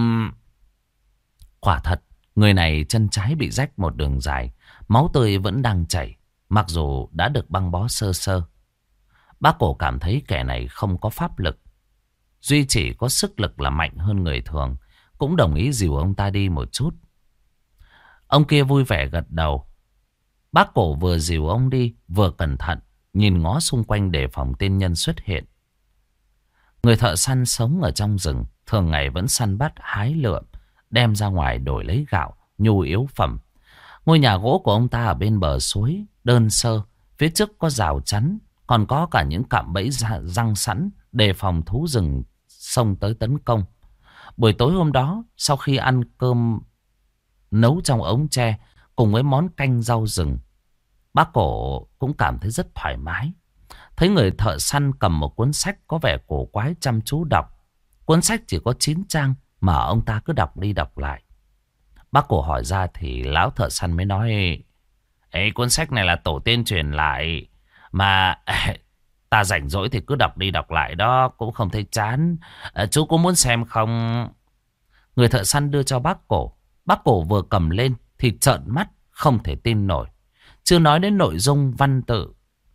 Quả thật, người này chân trái bị rách một đường dài, máu tươi vẫn đang chảy, mặc dù đã được băng bó sơ sơ. Bác Cổ cảm thấy kẻ này không có pháp lực, duy chỉ có sức lực là mạnh hơn người thường, cũng đồng ý dìu ông ta đi một chút. Ông kia vui vẻ gật đầu. Bác Cổ vừa dìu ông đi, vừa cẩn thận, nhìn ngó xung quanh đề phòng tên nhân xuất hiện. Người thợ săn sống ở trong rừng, thường ngày vẫn săn bắt hái lượm, đem ra ngoài đổi lấy gạo, nhu yếu phẩm. Ngôi nhà gỗ của ông ta ở bên bờ suối, đơn sơ, phía trước có rào chắn, còn có cả những cạm bẫy răng sẵn, đề phòng thú rừng xông tới tấn công. Buổi tối hôm đó, sau khi ăn cơm nấu trong ống tre, cùng với món canh rau rừng, bác Cổ cũng cảm thấy rất thoải mái. Thấy người thợ săn cầm một cuốn sách có vẻ cổ quái chăm chú đọc. Cuốn sách chỉ có 9 trang mà ông ta cứ đọc đi đọc lại. Bác Cổ hỏi ra thì lão thợ săn mới nói: Ê, cuốn sách này là tổ tiên truyền lại, mà ta rảnh rỗi thì cứ đọc đi đọc lại đó, cũng không thấy chán. Chú có muốn xem không? Người thợ săn đưa cho bác Cổ. Bác Cổ vừa cầm lên thì trợn mắt không thể tin nổi. Chưa nói đến nội dung văn tự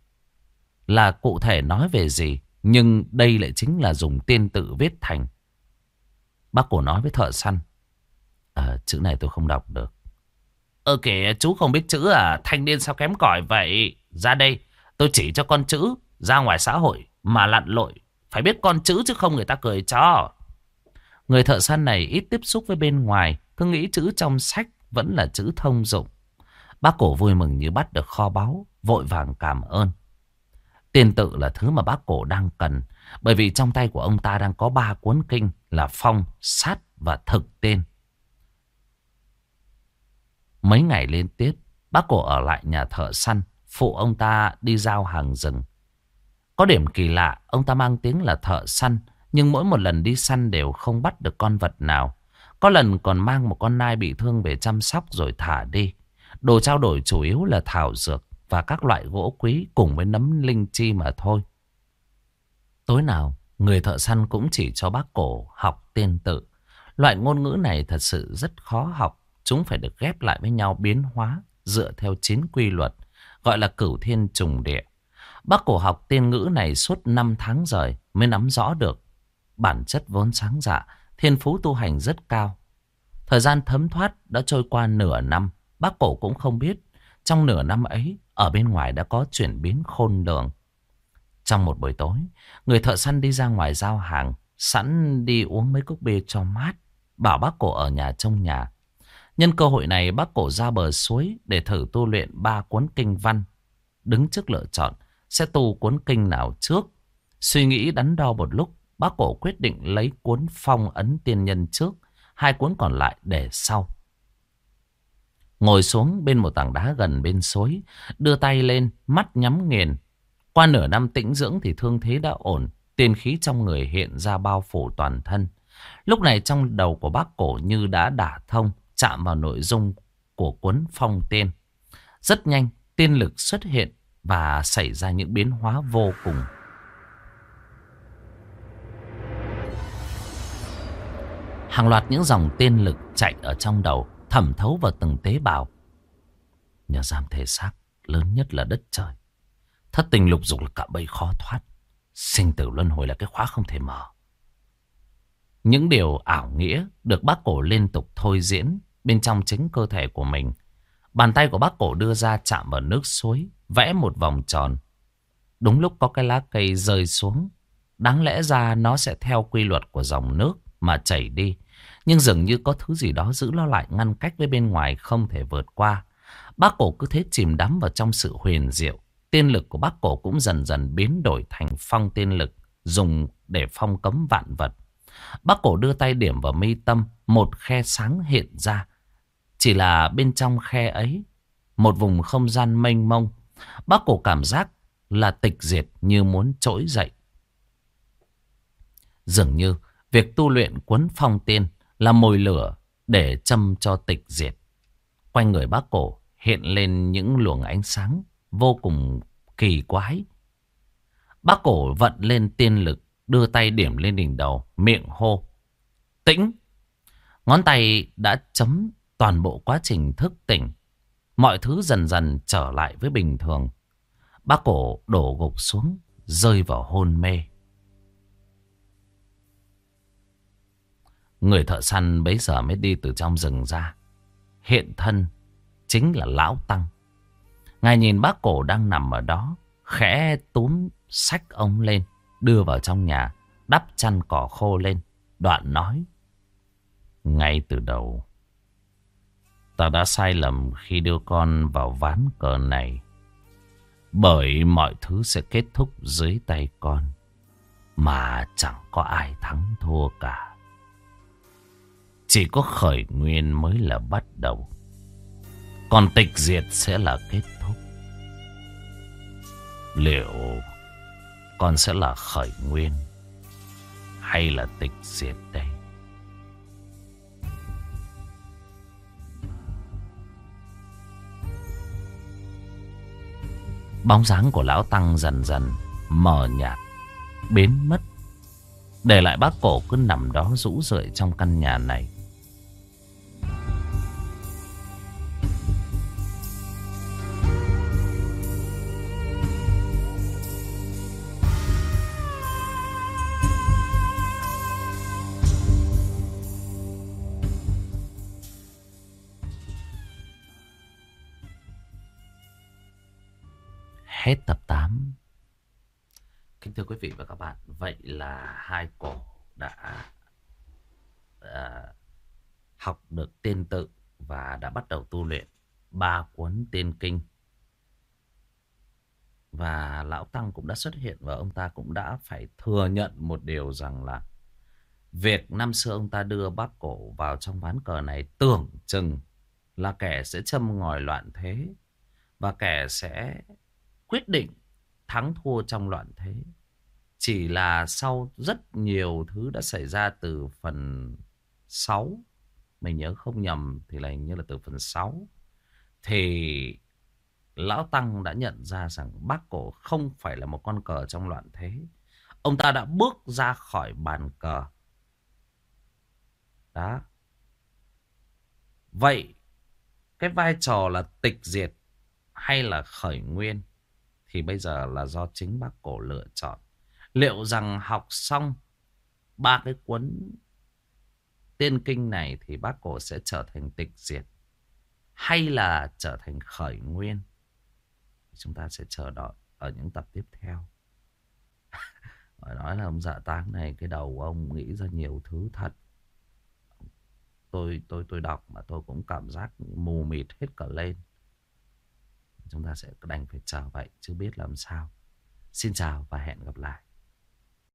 là cụ thể nói về gì, nhưng đây lại chính là dùng tiên tự viết thành. Bác Cổ nói với thợ săn: chữ này tôi không đọc được. Kìa, chú không biết chữ à? Thanh niên sao kém cỏi vậy? Ra đây, tôi chỉ cho con chữ. Ra ngoài xã hội mà lặn lội, phải biết con chữ chứ không người ta cười cho. Người thợ săn này ít tiếp xúc với bên ngoài, cứ nghĩ chữ trong sách vẫn là chữ thông dụng. Bác Cổ vui mừng như bắt được kho báu, vội vàng cảm ơn. Tiên tự là thứ mà bác Cổ đang cần, bởi vì trong tay của ông ta đang có 3 cuốn kinh là Phong, Sát và Thực Tên. Mấy ngày liên tiếp, bác Cổ ở lại nhà thợ săn, phụ ông ta đi giao hàng rừng. Có điểm kỳ lạ, ông ta mang tiếng là thợ săn, nhưng mỗi một lần đi săn đều không bắt được con vật nào. Có lần còn mang một con nai bị thương về chăm sóc rồi thả đi. Đồ trao đổi chủ yếu là thảo dược và các loại gỗ quý cùng với nấm linh chi mà thôi. Tối nào, người thợ săn cũng chỉ cho bác Cổ học tiên tự. Loại ngôn ngữ này thật sự rất khó học. Chúng phải được ghép lại với nhau biến hóa dựa theo 9 quy luật, gọi là cửu thiên trùng địa. Bác Cổ học tiên ngữ này suốt 5 tháng rồi mới nắm rõ được. Bản chất vốn sáng dạ, thiên phú tu hành rất cao. Thời gian thấm thoát đã trôi qua nửa năm. Bác Cổ cũng không biết trong nửa năm ấy ở bên ngoài đã có chuyển biến khôn lường. Trong một buổi tối, người thợ săn đi ra ngoài giao hàng, sẵn đi uống mấy cốc bia cho mát, bảo bác Cổ ở nhà trông nhà. Nhân cơ hội này, bác Cổ ra bờ suối để thử tu luyện 3 cuốn kinh văn. Đứng trước lựa chọn sẽ tu cuốn kinh nào trước. Suy nghĩ đắn đo một lúc, bác Cổ quyết định lấy cuốn Phong Ấn Tiên Nhân trước, 2 cuốn còn lại để sau. Ngồi xuống bên một tảng đá gần bên suối, đưa tay lên, mắt nhắm nghiền. Qua nửa năm tĩnh dưỡng thì thương thế đã ổn, tiên khí trong người hiện ra bao phủ toàn thân. Lúc này trong đầu của bác Cổ như đã đả thông, chạm vào nội dung của cuốn Phong Tiên. Rất nhanh, tiên lực xuất hiện và xảy ra những biến hóa vô cùng. Hàng loạt những dòng tiên lực chạy ở trong đầu, thẩm thấu vào từng tế bào. Nhà giam thể xác lớn nhất là đất trời. Thất tình lục dục là cạm bẫy khó thoát. Sinh tử luân hồi là cái khóa không thể mở. Những điều ảo nghĩa được bác Cổ liên tục thôi diễn bên trong chính cơ thể của mình. Bàn tay của bác Cổ đưa ra chạm vào nước suối, vẽ một vòng tròn. Đúng lúc có cái lá cây rơi xuống. Đáng lẽ ra nó sẽ theo quy luật của dòng nước mà chảy đi. Nhưng dường như có thứ gì đó giữ nó lại, ngăn cách với bên ngoài không thể vượt qua. Bác Cổ cứ thế chìm đắm vào trong sự huyền diệu. Tiên lực của bác Cổ cũng dần dần biến đổi thành phong tiên lực, dùng để phong cấm vạn vật. Bác Cổ đưa tay điểm vào mi tâm, một khe sáng hiện ra. Chỉ là bên trong khe ấy, một vùng không gian mênh mông. Bác Cổ cảm giác là tịch diệt như muốn trỗi dậy. Dường như việc tu luyện Quấn Phong Tiên là mồi lửa để châm cho tịch diệt. Quanh người Bác Cổ hiện lên những luồng ánh sáng vô cùng kỳ quái. Bác Cổ vận lên tiên lực, đưa tay điểm lên đỉnh đầu, miệng hô: tĩnh! Ngón tay đã chấm toàn bộ quá trình thức tỉnh. Mọi thứ dần dần trở lại với bình thường. Bác Cổ đổ gục xuống, rơi vào hôn mê. Người thợ săn bấy giờ mới đi từ trong rừng ra. Hiện thân chính là Lão Tăng. Ngài nhìn Bác Cổ đang nằm ở đó, khẽ túm xách ông lên, đưa vào trong nhà, đắp chăn cỏ khô lên, đoạn nói: ngay từ đầu, ta đã sai lầm khi đưa con vào ván cờ này. Bởi mọi thứ sẽ kết thúc dưới tay con, mà chẳng có ai thắng thua cả. Chỉ có khởi nguyên mới là bắt đầu, còn tịch diệt sẽ là kết thúc. Liệu con sẽ là khởi nguyên hay là tịch diệt đây? Bóng dáng của Lão Tăng dần dần mờ nhạt, biến mất, để lại Bác Cổ cứ nằm đó rũ rượi trong căn nhà này. Hết tập 8. Kính thưa quý vị và các bạn, vậy là hai cổ đã học được tiên tự và đã bắt đầu tu luyện 3 cuốn tiên kinh. Và Lão Tăng cũng đã xuất hiện, và ông ta cũng đã phải thừa nhận một điều rằng là việc năm xưa ông ta đưa Bác Cổ vào trong ván cờ này tưởng chừng là kẻ sẽ châm ngòi loạn thế, và kẻ sẽ quyết định thắng thua trong loạn thế. Chỉ là sau rất nhiều thứ đã xảy ra từ phần 6, mình nhớ không nhầm thì là hình như là từ phần 6, thì Lão Tăng đã nhận ra rằng Bác Cổ không phải là một con cờ trong loạn thế. Ông ta đã bước ra khỏi bàn cờ. Đó. Vậy cái vai trò là tịch diệt hay là khởi nguyên thì bây giờ là do chính Bác Cổ lựa chọn. Liệu rằng học xong 3 cái cuốn tiên kinh này thì Bác Cổ sẽ trở thành tịch diệt hay là trở thành khởi nguyên? Chúng ta sẽ chờ đợi ở những tập tiếp theo. Phải nói là ông Dạ Táng này, cái đầu ông nghĩ ra nhiều thứ thật. Tôi đọc mà tôi cũng cảm giác mù mịt hết cả lên. Chúng ta sẽ đành phải chờ vậy chứ biết làm sao. Xin chào và hẹn gặp lại.